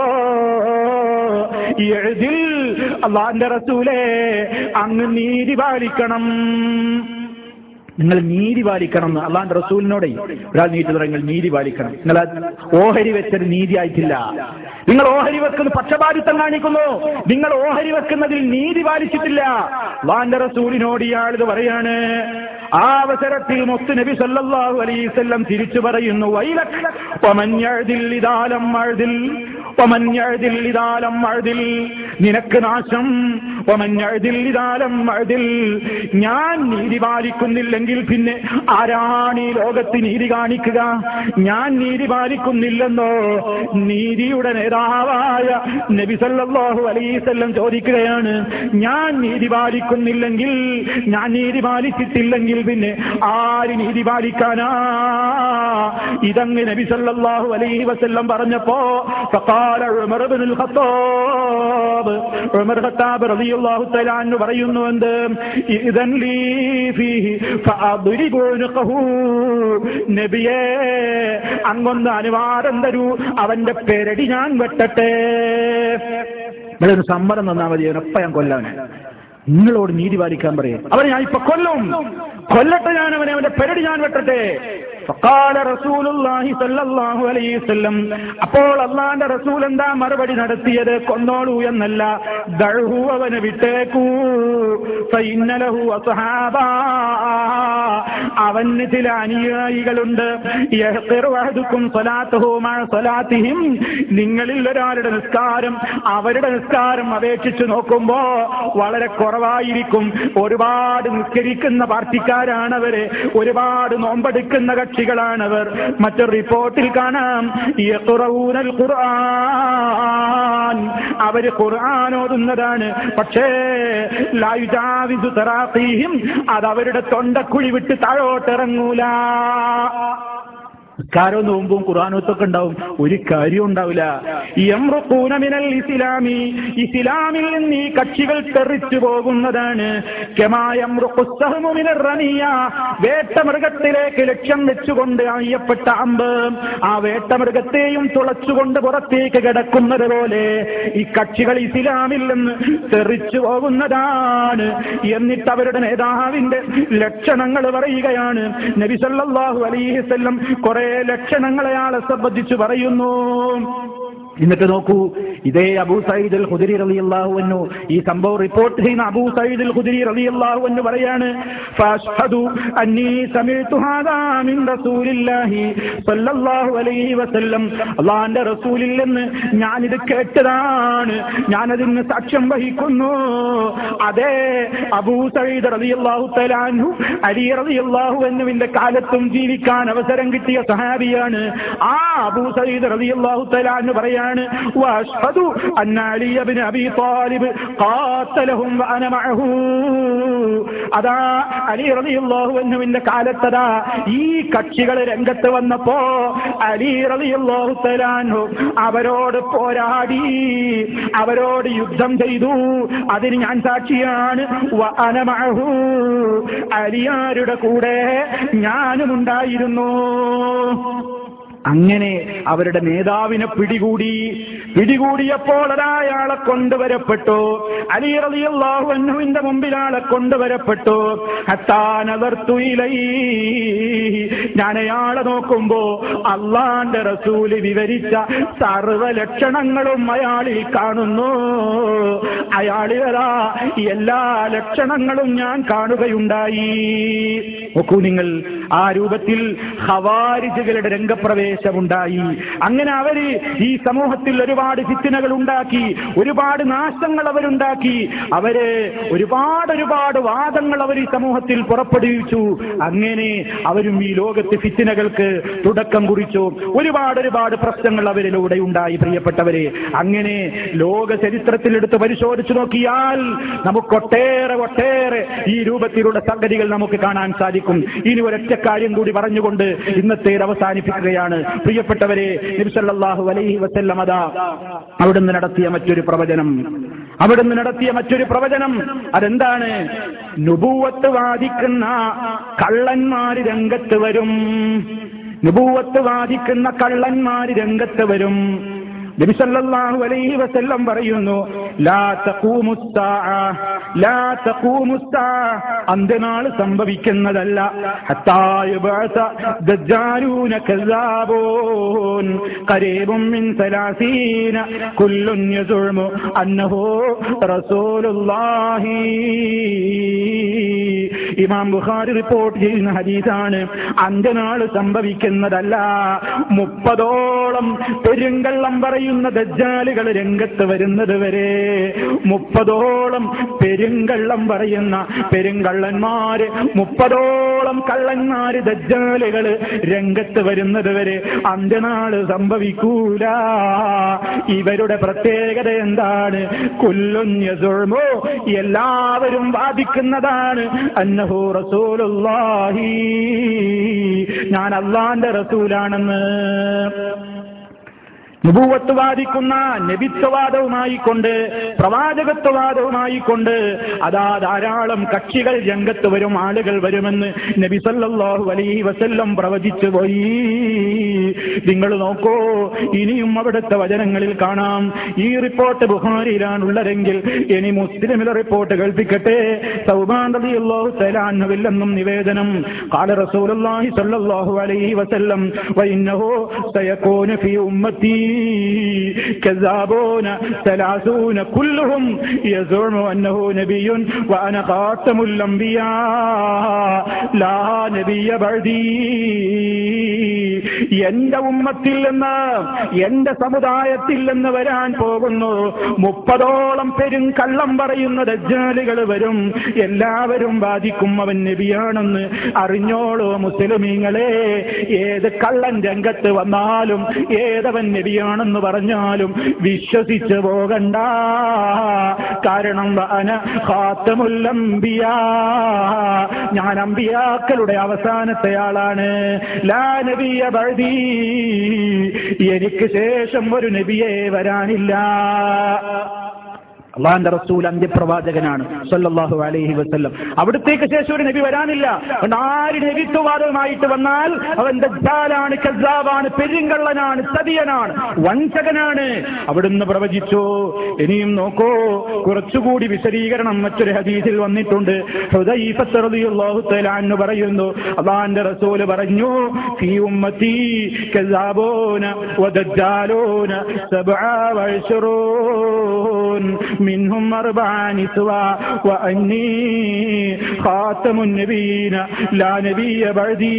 A: അല്ലാഹുവിന്റെ റസൂലേ, അങ്ങ് നീതി പാലിക്കണം, നിങ്ങൾ നീതി പാലിക്കണം എന്ന് അള്ളാന്റെ റസൂലിനോടെ ഒരാൾ നീതി പറയുങ്ങൾ നീതി പാലിക്കണം. നിങ്ങൾ ഓഹരി വെച്ചത് നീതി ആയിട്ടില്ല. നിങ്ങൾ ഓഹരി വെക്കുന്ന പക്ഷപാതിത്വം കാണിക്കുന്നു. നിങ്ങൾ ഓഹരി വെക്കുന്നതിൽ നീതി പാലിച്ചിട്ടില്ല. അള്ളാന്റെ റസൂലിനോട് ഇയാൾ ഇത് പറയാണ്. ആ അവസരത്തിൽ മുത്ത് നബി സല്ലല്ലാഹു അലൈഹി വസല്ലം തിരിച്ചു പറയുന്നു, വൈലക് വമൻ യഅദിൽ ഇദാലം അഅദിൽ വമൻ യഅദിൽ ഇദാലം അഅദിൽ, നിനക്ക് നാശം. വമൻ യഅദിൽ ഇദാലം അഅദിൽ, ഞാൻ നീതി പാലിക്കുന്നില്ലെങ്കിൽ പിന്നെ ആരാണ് ഈ ലോകത്ത് നീതി കാണിക്കുക? ഞാൻ നീതി പാലിക്കുന്നില്ലെന്നോ? നീതിയുടെ നേതാവായ നബി സല്ലല്ലാഹു അലൈഹി വസല്ലം ചോദിക്കുകയാണ്, ഞാൻ നീതി പാലിക്കുന്നില്ലെങ്കിൽ, ഞാൻ നീതി പാലിച്ചിട്ടില്ലെങ്കിൽ പിന്നെ ആര് നീതി പാലിക്കാനാ? ഇതങ്ങ് നബി സല്ലല്ലാഹു അലൈഹി വസല്ലം പറഞ്ഞപ്പോ ഫഖാല ഉമർ ഇബ്നുൽ ഖത്താബ്, ഉമർ ഖത്താബ് റളിയല്ലാഹു തആല അൻഹു പറയുന്നു, എന്ത്? ഇദൻ ലീ ഫീഹി ഫഅദ്രിബു നഖഹു, നബിയേ അങ്ങൊന്ന് അനുവാദം തരൂ, അവന്റെ പെരടി ഞാൻ വെട്ടട്ടെ. ഇവിടെ ഒരു സമ്മതം തന്നാൽ മതി, എപ്പ ഞാൻ കൊല്ലാവനെ. നിങ്ങളോട് നീതി പാലിക്കാൻ പറയും. അവരെ ഞാൻ ഇപ്പൊ കൊല്ലും, കൊല്ലട്ടെ ഞാൻ അവനെ, അവന്റെ പെരടി ഞാൻ വെട്ടട്ടെ. ഫഖാല റസൂലുള്ളാഹി സ്വല്ലല്ലാഹു അലൈഹി വസല്ലം, അപ്പോൾ അല്ലാഹുവിന്റെ റസൂൽ എന്താ മറുപടി നടത്തിയത്? കൊന്നോളൂ എന്നല്ല, ദഅഹു, അവനെ വിട്ടേക്കൂ, ഫഇന്ന ലഹു അസ്ഹാബാ, അവന് ചില അനുയായികളുണ്ട്. യഹ്ഖിറു അഹദുക്കും സ്വലാത്തുഹു മഅ സ്വലാത്തിഹിം, നിങ്ങളിൽ ഒരാളുടെ നിസ്കാരം അവരുടെ നിസ്കാരം അപേക്ഷിച്ച് നോക്കുമ്പോ വളരെ കുറവായിരിക്കും. ഒരുപാട് നിസ്കരിക്കുന്ന പാർട്ടിക്കാരാണവര്, ഒരുപാട് നോമ്പെടുക്കുന്ന കക്ഷികളാണവർ. മറ്റൊരു റിപ്പോർട്ടിൽ കാണാം, യഖ്റഊനൽ ഖുർആൻ, അവര് ഖുർആൻ ഓതുന്നതാണ്. പക്ഷേ ലാ യുജാവിസു തറാഖീഹിം, അത് അവരുടെ തൊണ്ടക്കുഴി വിട്ട് താഴോട്ടിറങ്ങൂല. നിസ്കാരവും നോമ്പും ഖുർആനൊക്കെ ഉണ്ടാവും, ഒരു കാര്യം ഉണ്ടാവില്ല. യംറുഖൂന മിനൽ ഇസ്ലാമി, ഇസ്ലാമിൽ നിന്ന് ഈ കക്ഷികൾ തെറിച്ചു പോകുന്നതാണ്. കമാ യംറുഖുസ് സഹ്മു മിനർ റമിയ, വേട്ടമൃഗത്തിലേക്ക് ലക്ഷ്യം വെച്ചുകൊണ്ട് അയ്യപ്പെട്ട അമ്പ് ആ വേട്ടമൃഗത്തെയും തുളച്ചുകൊണ്ട് പുറത്തേക്ക് കിടക്കുന്നത് പോലെ ഈ കക്ഷികൾ ഇസ്ലാമിൽ നിന്ന് തെറിച്ചു പോകുന്നതാണ്. എന്നിട്ട് അവരുടെ നേതാവിന്റെ ലക്ഷണങ്ങൾ പറയുകയാണ്. നബി സല്ലല്ലാഹു അലൈഹി വസല്ലം കുറെ ലക്ഷണങ്ങൾ അയാളെ സംബന്ധിച്ച് പറയുന്നു. എന്നിട്ട് നോക്കൂ, ഇതേ അബൂ സഈദ് അൽ ഖുദരി റളിയല്ലാഹു അൻഹു ഈ സംഭവം റിപ്പോർട്ട് ചെയ്യുന്ന അബൂ സഈദ് അൽ ഖുദരി റളിയല്ലാഹു അൻഹു പറയാണ്, ഫഅഷ്ഹദു അന്നീ സമീഅതു ഹാദാ മിൻ റസൂലില്ലാഹി സ്വല്ലല്ലാഹു അലൈഹി വസല്ലം, അല്ലാഹുവിന്റെ റസൂലിൽ നിന്ന് ഞാനിത് കേട്ടതാണ്, ഞാനതിന് സാക്ഷ്യം വഹിക്കുന്നു. അതേ അബൂ സഈദ് റളിയല്ലാഹു തആല അൻഹു അലി റളിയല്ലാഹു അൻഹുവിന്റെ കാലത്തും ജീവിക്കാൻ അവസരം കിട്ടിയ സഹാബിയാണ്. ആ അബൂ സഈദ് റളിയല്ലാഹു തആല അൻഹു പറയാണ്, വഅഷ്ഹദു അന്ന അലി ഇബ്നു അബീ ത്വാലിബ് ഖാതലഹും വഅന മഅഹു, അതാ അലി റളിയല്ലാഹു അൻഹുവിന്റെ കാലത്തതാ ഈ കക്ഷികൾ രംഗത്ത് വന്നപ്പോ അലി റളിയല്ലാഹു തആല അൻഹു അവരോട് പോരാടി, അവരോട് യുദ്ധം ചെയ്തു. അതിന് ഞാൻ സാക്ഷിയാണ്. വഅന മഅഹു, അലിയാരുടെ കൂടെ ഞാനും ഉണ്ടായിരുന്നു. അങ്ങനെ അവരുടെ നേതാവിനെ പിടികൂടി. പിടികൂടിയപ്പോൾ അയാളെ കൊണ്ടുവരപ്പെട്ടു. അലി റളിയല്ലാഹു അൻഹുവിന്റെ മുമ്പിൽ ആളെ കൊണ്ടുവരപ്പെട്ടു. ഹത്താ നദർതു ഇലൈഹി, ഞാൻ അയാളെ നോക്കുമ്പോ അല്ലാഹുവിന്റെ റസൂൽ വിവരിച്ച സർവ്വ ലക്ഷണങ്ങളും അയാളിൽ കാണുന്നു. അയാളിലാ എല്ലാ ലക്ഷണങ്ങളും ഞാൻ കാണുകയുണ്ടായി. നോക്കൂ നിങ്ങൾ, ആ രൂപത്തിൽ ഖവാരിജുകളുടെ രംഗപ്രവേശമുണ്ടായി. അങ്ങനെ അവര് ഈ സമൂഹത്തിൽ ഒരുപാട് ഫിത്നകൾ ഉണ്ടാക്കി, ഒരുപാട് നാശങ്ങൾ അവരുണ്ടാക്കി. അവര് ഒരുപാട് ഒരുപാട് വാദങ്ങൾ അവർ ഈ സമൂഹത്തിൽ പുറപ്പെടുവിച്ചു. അങ്ങനെ അവരും ഈ ലോകത്ത് ഫിത്നകൾക്ക് തുടക്കം കുറിച്ചു. ഒരുപാട് ഒരുപാട് പ്രശ്നങ്ങൾ അവരിലൂടെ ഉണ്ടായി. പ്രിയപ്പെട്ടവരെ, അങ്ങനെ ലോക ചരിത്രത്തിൽ എടുത്ത് പരിശോധിച്ചു നോക്കിയാൽ നമുക്കൊട്ടേറെ ഒട്ടേറെ ഈ രൂപത്തിലുള്ള സംഗതികൾ നമുക്ക് കാണാൻ സാധിക്കും. ഇനി ഒരൊറ്റ കാര്യം കൂടി പറഞ്ഞുകൊണ്ട് ഇന്നത്തെ അവസാനിപ്പിക്കുകയാണ്. പ്രിയപ്പെട്ടവരെ, നബി സല്ലല്ലാഹു അലൈഹി വസല്ലം അതാ അവിടുന്ന് നടത്തിയ മറ്റൊരു പ്രവചനം അവിടുന്ന് നടത്തിയ മറ്റൊരു പ്രവചനം അതെന്താണ്? നുബുവത്ത് വാദിക്കുന്ന കള്ളന്മാര് രംഗത്ത് വരും. നുബുവത്ത് വാദിക്കുന്ന കള്ളന്മാര് രംഗത്ത് വരും. നബി സല്ലല്ലാഹു അലൈഹി വസല്ലം പറയുന്നു, ലാ തഖൂമുസ്സാഅ ലാ തഖൂമുസ്സാഅ അന്ത്യനാൾ സംഭവിക്കുന്നതല്ല. ഹത്താ യുബഅസ ദജ്ജാലൂന കസ്സാബൂൻ ഖരീബും മിൻ സലാസീന കുല്ലുൻ യസുമു അന്നഹു റസൂലുള്ളാഹി. ഇമാം ബുഖാരി റിപ്പോർട്ട് ചെയ്യുന്ന ഹദീസാണ്. അന്ത്യനാൾ സംഭവിക്കുന്നതല്ല, മുപ്പതോളം പെരുങ്കള്ളം പറയുന്ന ദജ്ജാലുകൾ രംഗത്ത് വരുന്നത് വരെ, മുപ്പതോളം പെരുങ്കള്ളം പറയുന്ന പെരുങ്കള്ളന്മാര്, മുപ്പതോളം കള്ളന്മാര് ദജ്ജാലുകൾ രംഗത്ത് വരുന്നത് വരെ അന്ത്യനാള് സംഭവിക്കൂല. ഇവരുടെ പ്രത്യേകത എന്താണ്? കുല്ലുൻ യസുമു എല്ലാവരും വാദിക്കുന്നതാണ് അന്നഹു റസൂലുള്ളാഹി, ഞാൻ അല്ലാഹുവിന്റെ റസൂലാണെന്ന്. നുബുവത്ത് വാദിക്കുന്ന നബിത്വവാദവുമായി കൊണ്ട് പ്രവാചകത്വവാദവുമായി കൊണ്ട് അതാ ധാരാളം കക്ഷികൾ രംഗത്ത് വരും, ആളുകൾ വരുമെന്ന് നബി സല്ലല്ലാഹു അലൈഹി വസല്ലം പ്രവചിച്ചു പോയി. നിങ്ങൾ നോക്കൂ, ഇനിയും അവിടുത്തെ വചനങ്ങളിൽ കാണാം. ഈ റിപ്പോർട്ട് ബുഖാരിയിലാണുള്ളതെങ്കിൽ ഇനി മുസ്ലിമിലെ റിപ്പോർട്ട് കേൾപ്പിക്കട്ടെ. സൗബാൻ റളിയല്ലാഹു തആല അൻഹുവിൽ നിന്നും നിവേദനം, ഖാല റസൂലുള്ളാഹി സ്വല്ലല്ലാഹു അലൈഹി വസല്ലം വഇന്നഹു സയകൂനു ഫീ ഉമ്മത്തി كذابون ثلاثون كلهم يزعم أنه نبي وأنا خاتم الأنبياء لا نبي بعدي. എന്റെ ഉമ്മത്തിൽ നിന്ന്, എന്റെ സമുദായത്തിൽ നിന്ന് വരാൻ പോകുന്നു മുപ്പതോളം പെരും കള്ളം പറയുന്ന ദജ്ജാലുകൾ വരും. എല്ലാവരും വാദിക്കും അവൻ നബിയാണെന്ന്. അറിഞ്ഞോളൂ മുസ്ലിമീങ്ങളെ, ഏത് കള്ളൻ രംഗത്ത് വന്നാലും, ഏതവൻ നബിയാണെന്ന് പറഞ്ഞാലും വിശ്വസിച്ചു പോകണ്ട. കാരണം അന ഖാതമുൽ അംബിയാ, ഞാൻ അംബിയാക്കളുടെ അവസാനത്തെ ആളാണ്. ലാ നബിയ ബഅദി, എനിക്ക് ശേഷം ഒരു നബിയെ വരാനില്ല. അള്ളാഹുവിന്റെ റസൂൽ അന്ത്യപ്രവാചകനാണ് സല്ലല്ലാഹു അലൈഹി വസല്ലം. അവിടത്തേക്ക് ശേഷം ഒരു നബി വരാനില്ല. ആര് നബിത്വവാദവുമായിട്ട് വന്നാൽ അവൻ ദജ്ജാലാണ്, കസ്സാബാണ്, പെരുങ്കള്ളനാണ്, ചതിയനാണ്, വഞ്ചകനാണ്. അവിടുന്ന് പ്രവചിച്ചു. ഇനിയും നോക്കൂ, കുറച്ചുകൂടി വിശദീകരണം മറ്റൊരു ഹദീസിൽ വന്നിട്ടുണ്ട്. ഹുദൈഫ റളിയല്ലാഹു തആല അൻഹു പറയുന്നു, അള്ളാഹുവിന്റെ റസൂൽ പറഞ്ഞു, ഫീ ഉമ്മത്തി കസ്സാബൂന വദജ്ജാലൂന സബ്അ വഇശ്റൂൻ മിൻഹും അർബഅ നിസ്വാ വഅന്നി ഖാതമുൻ നബിയ്യിന ലാ നബിയ്യ ബഅദി.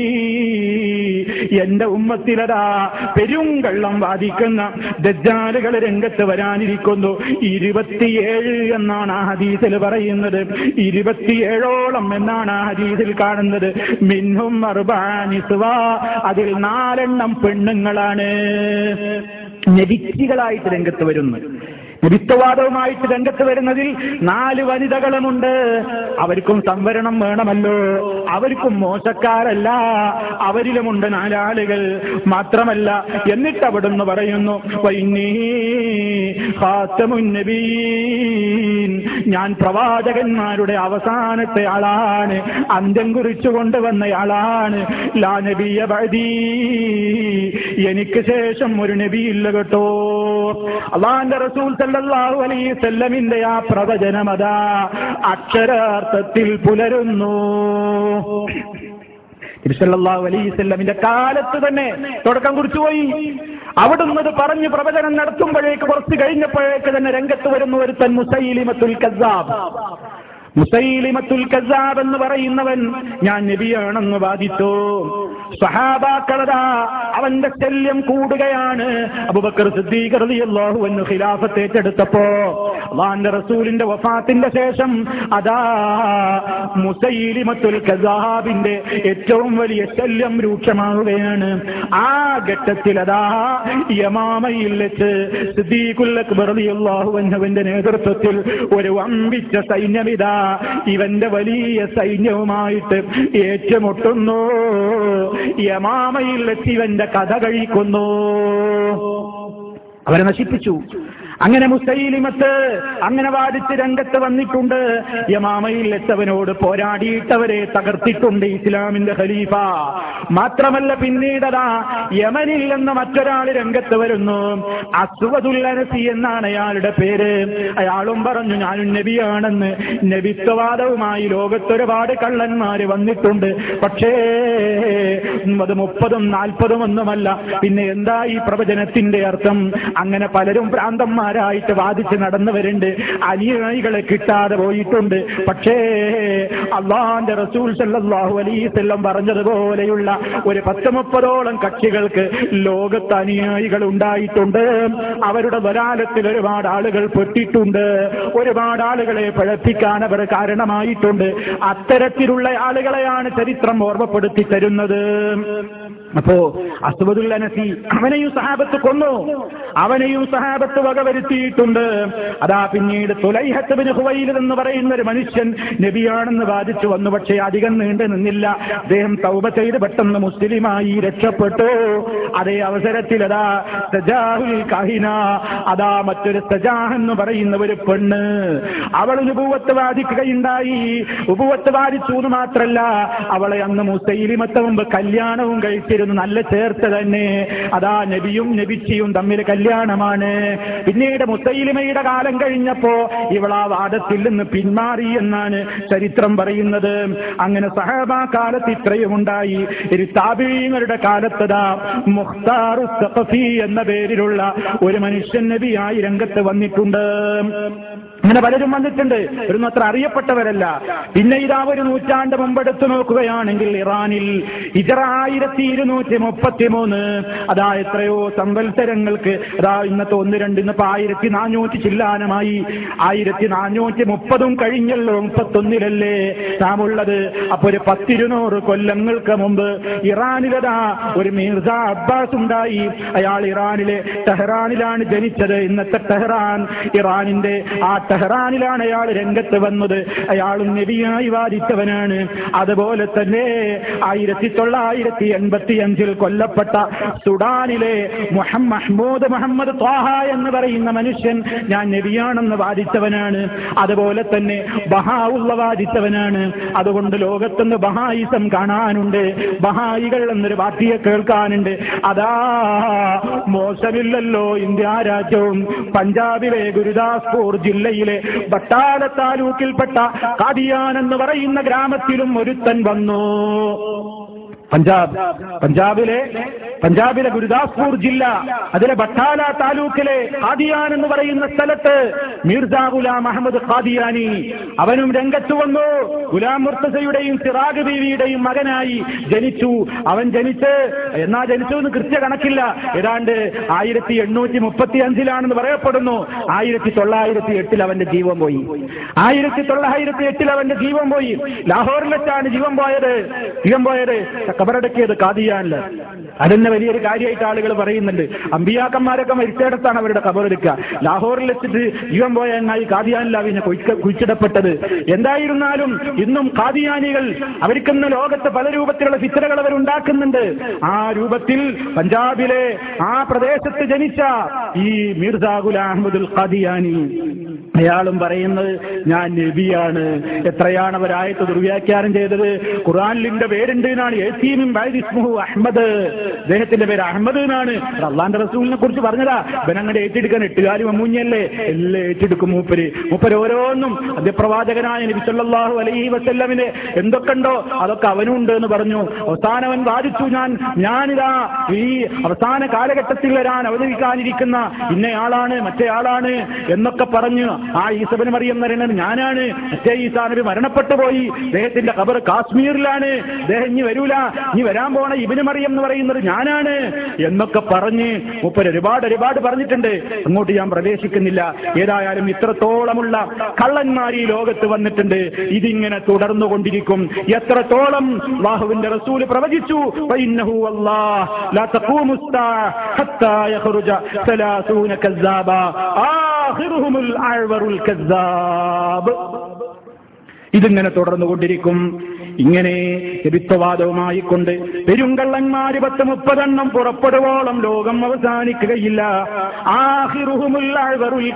A: എന്റെ ഉമ്മത്തിലതാ പെരുങ്കള്ളം വാദിക്കുന്ന ദജ്ജാലുകൾ രംഗത്ത് വരാനിരിക്കുന്നു. ഇരുപത്തിയേഴ് എന്നാണ് ആ ഹദീസിൽ പറയുന്നത്. ഇരുപത്തിയേഴോളം എന്നാണ് ആ ഹദീസിൽ കാണുന്നത്. മിൻഹും അർബഅ നിസ്വാ, അതിൽ നാലെണ്ണം പെണ്ണുങ്ങളാണ്. നബിച്ചികളായിട്ട് രംഗത്ത് വരുന്നു. നബിത്വവാദവുമായിട്ട് രംഗത്ത് വരുന്നതിൽ നാല് വനിതകളുമുണ്ട്. അവർക്കും സംവരണം വേണമല്ലോ, അവർക്കും മോശക്കാരല്ല, അവരിലുമുണ്ട് നാലാളുകൾ. മാത്രമല്ല, എന്നിട്ട് അവിടുന്ന് പറയുന്നു, വഇന്നീ ഖാതമുൻ നബിയ്യീൻ, ഞാൻ പ്രവാചകന്മാരുടെ അവസാനത്തെ ആളാണ്, അന്ത്യം കുറിച്ചു കൊണ്ടുവന്നയാളാണ്. ലാ നബിയ ബഅദീ, എനിക്ക് ശേഷം ഒരു നബിയില്ല കേട്ടോ. അല്ലാഹുവിന്റെ റസൂൽ സല്ലല്ലാഹു അലൈഹി വസല്ലമിന്റെ ആ പ്രവചനമതാ അക്ഷരാർത്ഥത്തിൽ പുലരുന്നു. നബി സല്ലല്ലാഹു അലൈഹി വസല്ലമിന്റെ കാലത്ത് തന്നെ തുടക്കം കുറിച്ചുപോയി. അവിടുന്ന് പറഞ്ഞ് പ്രവചനം നടത്തുമ്പോഴേക്ക് കുറച്ച് കഴിഞ്ഞപ്പോഴേക്ക് തന്നെ രംഗത്ത് വരുന്ന ഒരുത്തൻ മുസൈലിമത്തുൽ കസ്സാബ്. മുസൈലിമത്തുൽ കസ്സാബ് എന്ന് പറയുന്നവൻ ഞാൻ നബിയാണെന്ന് വാദിച്ചു. സ്വഹാബാക്കളതാ അവന്റെ ശല്യം കൂടുകയാണ്. അബൂബക്കർ സിദ്ദീഖ് റളിയല്ലാഹു അൻഹു ഖിലാഫത്ത് ഏറ്റെടുത്തപ്പോ അല്ലാഹുവിന്റെ റസൂലിന്റെ വഫാത്തിന്റെ ശേഷം അതാ മുസൈലിമത്തുൽ കസ്സാബിന്റെ ഏറ്റവും വലിയ ശല്യം രൂക്ഷമാവുകയാണ്. ആ ഘട്ടത്തിൽ അതാ യമാമയിൽ വെച്ച് സിദ്ദീഖുൽ അക്ബർ റളിയല്ലാഹു അൻഹുവിന്റെ നേതൃത്വത്തിൽ ഒരു വമ്പിച്ച സൈന്യമിതാ ഇവന്റെ വലിയ സൈന്യവുമായിട്ട് ഏറ്റുമുട്ടുന്നു. യമാമയിൽ വെച്ച് ഇവന്റെ കഥ കഴിക്കുന്നു. അവരെ നശിപ്പിച്ചു. അങ്ങനെ മുസൈലിമത്ത് അങ്ങനെ വാദിച്ച് രംഗത്ത് വന്നിട്ടുണ്ട്. യമാമയിൽ എത്തവനോട് പോരാടിയിട്ടവരെ തകർത്തിട്ടുണ്ട് ഇസ്ലാമിന്റെ ഖലീഫ. മാത്രമല്ല പിന്നീടതാ യമനിൽ നിന്ന് മറ്റൊരാൾ രംഗത്ത് വരുന്നു. അസ്വദുൽ അനസി എന്നാണ് അയാളുടെ പേര്. അയാളും പറഞ്ഞു ഞാൻ നബിയാണെന്ന്. നബിത്വവാദവുമായി ലോകത്തൊരുപാട് കള്ളന്മാര് വന്നിട്ടുണ്ട്. പക്ഷേ അത് മുപ്പതും നാൽപ്പതും ഒന്നുമല്ല. പിന്നെ എന്താ ഈ പ്രവചനത്തിന്റെ അർത്ഥം? അങ്ങനെ പലരും ഭ്രാന്തന്മാരായിട്ട് വാദിച്ച് നടന്നവരുണ്ട്. അനുയായികളെ കിട്ടാതെ പോയിട്ടുണ്ട്. പക്ഷേ അല്ലാഹുവിന്റെ റസൂൽ സല്ലല്ലാഹു അലൈഹി വസല്ലം പറഞ്ഞതുപോലെയുള്ള ഒരു പത്ത് മുപ്പതോളം കക്ഷികൾക്ക് ലോകത്ത് അനുയായികൾ ഉണ്ടായിട്ടുണ്ട്. അവരുടെ വലാലത്തിൽ ഒരുപാട് ആളുകൾ പെട്ടിട്ടുണ്ട്. ഒരുപാട് ആളുകളെ പഴപ്പിക്കാൻ അവർ കാരണമായിട്ടുണ്ട്. അത്തരത്തിലുള്ള ആളുകളെയാണ് ചരിത്രം ഓർമ്മപ്പെടുത്തി തരുന്നത്. അപ്പോ അസ്വദുൽ അനസി അവനെയും സഹാബത്ത് കൊന്നു. അവനെയും സഹാബത്ത് വകവരുത്തിയിട്ടുണ്ട്. അതാ പിന്നീട് തുലൈഹത്ത് ബിൻ ഖുവൈലിദ് എന്ന് പറയുന്ന ഒരു മനുഷ്യൻ നബിയാണെന്ന് വാദിച്ചു വന്നു. പക്ഷേ അധികം നീണ്ടു നിന്നില്ല. അദ്ദേഹം തൗബ ചെയ്ത് പെട്ടെന്ന് മുസ്ലിമായി രക്ഷപ്പെട്ടു. അതേ അവസരത്തിൽ അതാ സജാഹുൽ കാഹിന അതാ മറ്റൊരു സജാഹ് എന്ന് പറയുന്ന ഒരു പെണ്ണ് അവൾ ഉബുവത്ത് വാദിക്കുകയുണ്ടായി. ഉബുവത്ത് വാദിച്ചു എന്ന് മാത്രല്ല അവളെ അന്ന് മുസൈലിമത്ത് മുമ്പ് കല്യാണവും കഴിച്ചിരുന്നു. നല്ല ചേർത്ത് തന്നെ. അതാ നബിയും നബിച്ചിയും തമ്മിൽ കല്യാണമാണ്. പിന്നീട് മുസൈലിമയുടെ കാലം കഴിഞ്ഞപ്പോ ഇവൾ ആ വാദത്തിൽ നിന്ന് പിന്മാറി എന്നാണ് ചരിത്രം പറയുന്നത്. അങ്ങനെ സഹാബാ കാലത്ത് ഇത്രയും ഉണ്ടായി. ഒരു താബിഈങ്ങളുടെ കാലത്തതാ മുഖ്താർ സഖഫി എന്ന പേരിലുള്ള ഒരു മനുഷ്യൻ നബിയായി രംഗത്ത് വന്നിട്ടുണ്ട്. അങ്ങനെ പലരും വന്നിട്ടുണ്ട്. ഒരു അത്ര അറിയപ്പെട്ടവരല്ല. പിന്നെ ഇതാ ഒരു നൂറ്റാണ്ട് മുമ്പെടുത്ത് നോക്കുകയാണെങ്കിൽ ഇറാനിൽ ഹിജ്റ ആയിരത്തി ഇരുന്നൂറ്റി മുപ്പത്തി മൂന്ന് അതാ എത്രയോ സംവത്സരങ്ങൾക്ക് അതാ ഇന്നത്തെ ഒന്ന് രണ്ട് ഇന്നിപ്പോ ആയിരത്തി നാനൂറ്റി ചില്ലാനമായി. ആയിരത്തി നാനൂറ്റി മുപ്പതും കഴിഞ്ഞല്ലോ, മുപ്പത്തൊന്നിലല്ലേ നാം ഉള്ളത്. അപ്പൊ ഒരു പത്തിരുന്നൂറ് കൊല്ലങ്ങൾക്ക് മുമ്പ് ഇറാനിലതാ ഒരു മിർസ അബ്ബാസ് ഉണ്ടായി. അയാൾ ഇറാനിലെ ടെഹ്റാനിലാണ് ജനിച്ചത്. ഇന്നത്തെ ടെഹ്റാൻ ഇറാനിന്റെ ആ ടെഹ്റാനിലാണ് അയാൾ രംഗത്ത് വന്നത്. അയാളും നബിയായി വാദിച്ചവനാണ്. അതുപോലെ തന്നെ ആയിരത്തി തൊള്ളായിരത്തി എൺപത്തി അഞ്ചിൽ കൊല്ലപ്പെട്ട സുഡാനിലെ മഹ്മൂദ് മുഹമ്മദ് ത്വാഹ എന്ന് പറയുന്ന മനുഷ്യൻ ഞാൻ നബിയാണെന്ന് വാദിച്ചവനാണ്. അതുപോലെ തന്നെ ബഹാഉള്ള വാദിച്ചവനാണ്. അതുകൊണ്ട് ലോകത്തുനിന്ന് ബഹായിസം കാണാനുണ്ട്. ബഹായികൾ എന്നൊരു വാർത്തയെ കേൾക്കാനുണ്ട്. അതാ മോശമില്ലല്ലോ ഇന്ത്യ രാജ്യവും പഞ്ചാബിലെ ഗുരുദാസ്പൂർ ജില്ലയിലെ ബട്ടാല താലൂക്കിൽപ്പെട്ട കാദിയാൻ എന്ന് പറയുന്ന ഗ്രാമത്തിലും ഒരുത്തൻ വന്നു. പഞ്ചാബ് പഞ്ചാബിലെ പഞ്ചാബിലെ ഗുരുദാസ്പൂർ ജില്ല അതിലെ ബട്ടാല താലൂക്കിലെ ഖാദിയാൻ എന്ന് പറയുന്ന സ്ഥലത്ത് മിർസ ഗുലാം അഹമ്മദ് ഖാദിയാനി അവനും രംഗത്ത് വന്നു. ഗുലാം മുർത്തസയുടെയും സിറാഗ് ബീവിയുടെയും മകനായി ജനിച്ചു. അവൻ ജനിച്ച് എന്നാ ജനിച്ചു എന്ന് കൃത്യ കണക്കില്ല. ഏതാണ്ട് ആയിരത്തി എണ്ണൂറ്റി മുപ്പത്തി അഞ്ചിലാണെന്ന് പറയപ്പെടുന്നു. ആയിരത്തി തൊള്ളായിരത്തി എട്ടിൽ അവന്റെ ജീവൻ പോയി. ആയിരത്തി തൊള്ളായിരത്തി എട്ടിൽ അവന്റെ ജീവൻ പോയി. ലാഹോറിൽ വെച്ചാണ് ജീവൻ പോയത്. ജീവൻ പോയത് കബറടക്കിയത് ഖാദിയാനില്. അതെന്നെ വലിയൊരു കാര്യമായിട്ട് ആളുകൾ പറയുന്നുണ്ട്. അമ്പിയാക്കന്മാരൊക്കെ മരിച്ചിടത്താണ് അവരുടെ കബറെടുക്കുക. ലാഹോറിൽ വെച്ചിട്ട് ജീവൻ പോയ എന്നായി ഖാദിയാനിലാണ് പിന്നെ കുഴിച്ചിടപ്പെട്ടത്. എന്തായിരുന്നാലും ഇന്നും ഖാദിയാനികൾ അവർക്കിന്ന് ലോകത്ത് പല രൂപത്തിലുള്ള ഫിത്നകൾ അവർ ഉണ്ടാക്കുന്നുണ്ട്. ആ രൂപത്തിൽ പഞ്ചാബിലെ ആ പ്രദേശത്ത് ജനിച്ച ഈ മിർസ ഗുലാം അഹ്മദുൽ ഖാദിയാനി അയാളും പറയുന്നത് ഞാൻ നബിയാണ്. എത്രയാണ് അവരായത്ത് ദുർവ്യാഖ്യാനം ചെയ്തത്. ഖുർആനിന്റെ പേരുണ്ട് എന്നാണ് യസീമിൻ ബഅദ് ഇസ്മുഹു അഹ്മദ്. അദ്ദേഹത്തിന്റെ പേര് അഹമ്മദ് എന്നാണ്. അള്ളാന്റെ റസൂലിനെ കുറിച്ച് പറഞ്ഞതാ. ഇവനങ്ങനെ ഏറ്റെടുക്കാൻ എട്ടുകാലി മമ്മൂഞ്ഞല്ലേ, എല്ലാം ഏറ്റെടുക്കും മൂപ്പര്. മൂപ്പര് ഓരോന്നും അധ്യപ്രവാചകനായ നബി സല്ലല്ലാഹു അലൈഹി വസല്ലമിന് എന്തൊക്കെയുണ്ടോ അതൊക്കെ അവനും ഉണ്ട് എന്ന് പറഞ്ഞു. അവസാനവൻ വാദിച്ചു, ഞാൻ ഞാനിതാ ഈ അവസാന കാലഘട്ടത്തിൽ വരാൻ അവതരിക്കാനിരിക്കുന്ന ഇന്നയാളാണ്, മറ്റേ ആളാണ് എന്നൊക്കെ പറഞ്ഞു. ആ ഈസ ഇബ്നു മറിയം എന്ന് പറയുന്നത് ഞാനാണ്. മറ്റേ ഈസാ നബി മരണപ്പെട്ടു പോയി, അദ്ദേഹത്തിന്റെ ഖബർ കാശ്മീരിലാണ്, അദ്ദേഹം ഇനി വരൂല, ഇനി വരാൻ പോണ ഇബ്നു മറിയം എന്ന് പറയുന്നത് ഞാനാണ് എന്നൊക്കെ പറഞ്ഞ് മൂപ്പര് ഒരുപാട് ഒരുപാട് പറഞ്ഞിട്ടുണ്ട്. അങ്ങോട്ട് ഞാൻ പ്രവേശിക്കുന്നില്ല. ഏതായാലും ഇത്രത്തോളമുള്ള കള്ളന്മാർ ഈ ലോകത്ത് വന്നിട്ടുണ്ട്. ഇതിങ്ങനെ തുടർന്നുകൊണ്ടിരിക്കും. എത്രത്തോളം അല്ലാഹുവിന്റെ റസൂൽ പ്രവചിച്ചു, ഫഇന്നഹു വല്ലാഹ് ലാ തഖൂമു الساعة حتى يخرج ثلاثون كذابا آخرهم الأعور الكذاب. ഇതിങ്ങനെ തുടർന്നുകൊണ്ടിരിക്കും. ഇങ്ങനെ നബിത്വവാദവുമായി കൊണ്ട് പെരുങ്കള്ളന്മാര് പത്ത് മുപ്പതെണ്ണം പുറപ്പെടുവോളം ലോകം അവസാനിക്കുകയില്ല. ആഖിറുഹുമുൽ അഅ്വറുൽ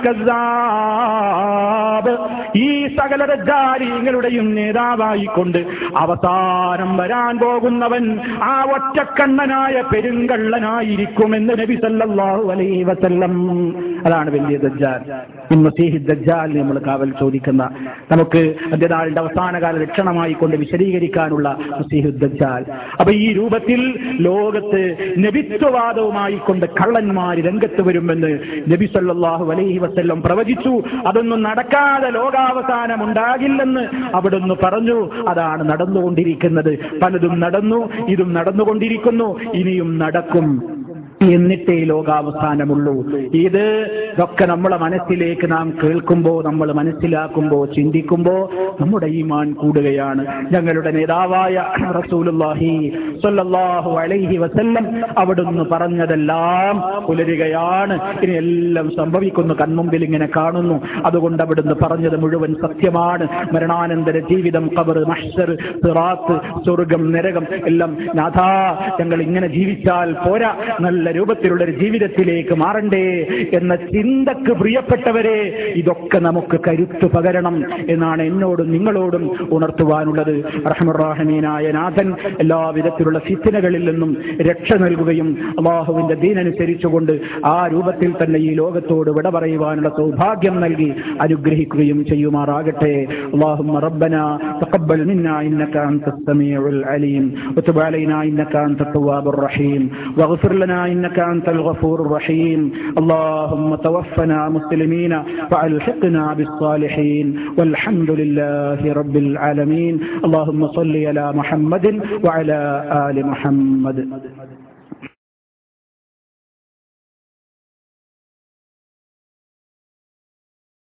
A: കസ്സാബ്. ഈ സകല ദജ്ജാലികളുടെയും നേതാവായിക്കൊണ്ട് അവസാനം വരാൻ പോകുന്നവൻ ആ ഒറ്റക്കണ്ണനായ പെരുങ്കള്ളനായിരിക്കുമെന്ന് നബി സല്ലല്ലാഹു അലൈഹി വസല്ലം. അതാണ് വലിയ ദജ്ജാൽ. മസീഹ് ദജ്ജാൽ നമ്മൾ കാവൽ ചോദിക്കുന്ന, നമുക്ക് അന്ത്യനാളിന്റെ അവസാനകാല ലക്ഷണമായി കൊണ്ട് വിശദീകരിക്കാനുള്ള മസീഹ് ദജ്ജാൽ. അപ്പൊ ഈ രൂപത്തിൽ ലോകത്ത് നബിത്വവാദവുമായി കൊണ്ട് കള്ളന്മാര് രംഗത്ത് വരുമെന്ന് നബി സല്ലല്ലാഹു അലൈഹി വസല്ലം പ്രവചിച്ചു. അതൊന്നും നടക്കാതെ ലോകാവസാനം ഉണ്ടാകില്ലെന്ന് അവിടുന്ന് പറഞ്ഞു. അതാണ് നടന്നുകൊണ്ടിരിക്കുന്നത്. പലതും നടന്നു, ഇതും നടന്നുകൊണ്ടിരിക്കുന്നു, ഇനിയും നടക്കും. എന്നിട്ടേ ലോകാവസാനമുള്ളൂ. ഇത് ഇതൊക്കെ നമ്മളെ മനസ്സിലേക്ക് നാം കേൾക്കുമ്പോ, നമ്മൾ മനസ്സിലാക്കുമ്പോ, ചിന്തിക്കുമ്പോ നമ്മുടെ ഈമാൻ കൂടുകയാണ്. ഞങ്ങളുടെ നേതാവായ റസൂലുള്ളാഹി സ്വല്ലല്ലാഹു അലൈഹി വസല്ലം അവിടുന്ന് പറഞ്ഞതെല്ലാം പുലരുകയാണ്. ഇനി എല്ലാം സംഭവിക്കുന്നു, കൺമുമ്പിൽ ഇങ്ങനെ കാണുന്നു. അതുകൊണ്ട് അവിടുന്ന് പറഞ്ഞത് മുഴുവൻ സത്യമാണ്. മരണാനന്തര ജീവിതം, ഖബർ, മഹ്ശർ, സിറാത്ത്, സ്വർഗം, നരകം എല്ലാം നാഥാ ഞങ്ങൾ ഇങ്ങനെ ജീവിച്ചാൽ പോരാ, നല്ല രൂപത്തിലുള്ള ഒരു ജീവിതത്തിലേക്ക് മാറണ്ടേ എന്ന ചിന്തക്ക് പ്രിയപ്പെട്ടവരെ, ഇതൊക്കെ നമുക്ക് കരുത്തു പകരണം എന്നാണ് എന്നോടും നിങ്ങളോടും ഉണർത്തുവാനുള്ളത്. റഹ്മാനായ നാഥൻ എല്ലാവിധത്തിലുള്ള ഫിത്നകളിൽ നിന്നും രക്ഷ നൽകുകയും അല്ലാഹുവിന്റെ ദീനനുസരിച്ചുകൊണ്ട് ആ രൂപത്തിൽ തന്നെ ഈ ലോകത്തോട് വിട പറയുവാനുള്ള സൗഭാഗ്യം നൽകി അനുഗ്രഹിക്കുകയും ചെയ്യുമാറാകട്ടെ. അല്ലാഹുമ്മ റബ്ബനാ തഖബ്ബൽ മിന്നാ ഇന്നക അൻതസ് സമീഉൽ അലീം വതുബ് അലൈനാ ഇന്നക അൻതത് തവ്വാബുർ റഹീം വഗ്ഫിർ ലനാ إنك أنت الغفور الرحيم. اللهم توفنا مسلمين وألحقنا بالصالحين والحمد لله رب العالمين. اللهم صل على محمد وعلى آل محمد.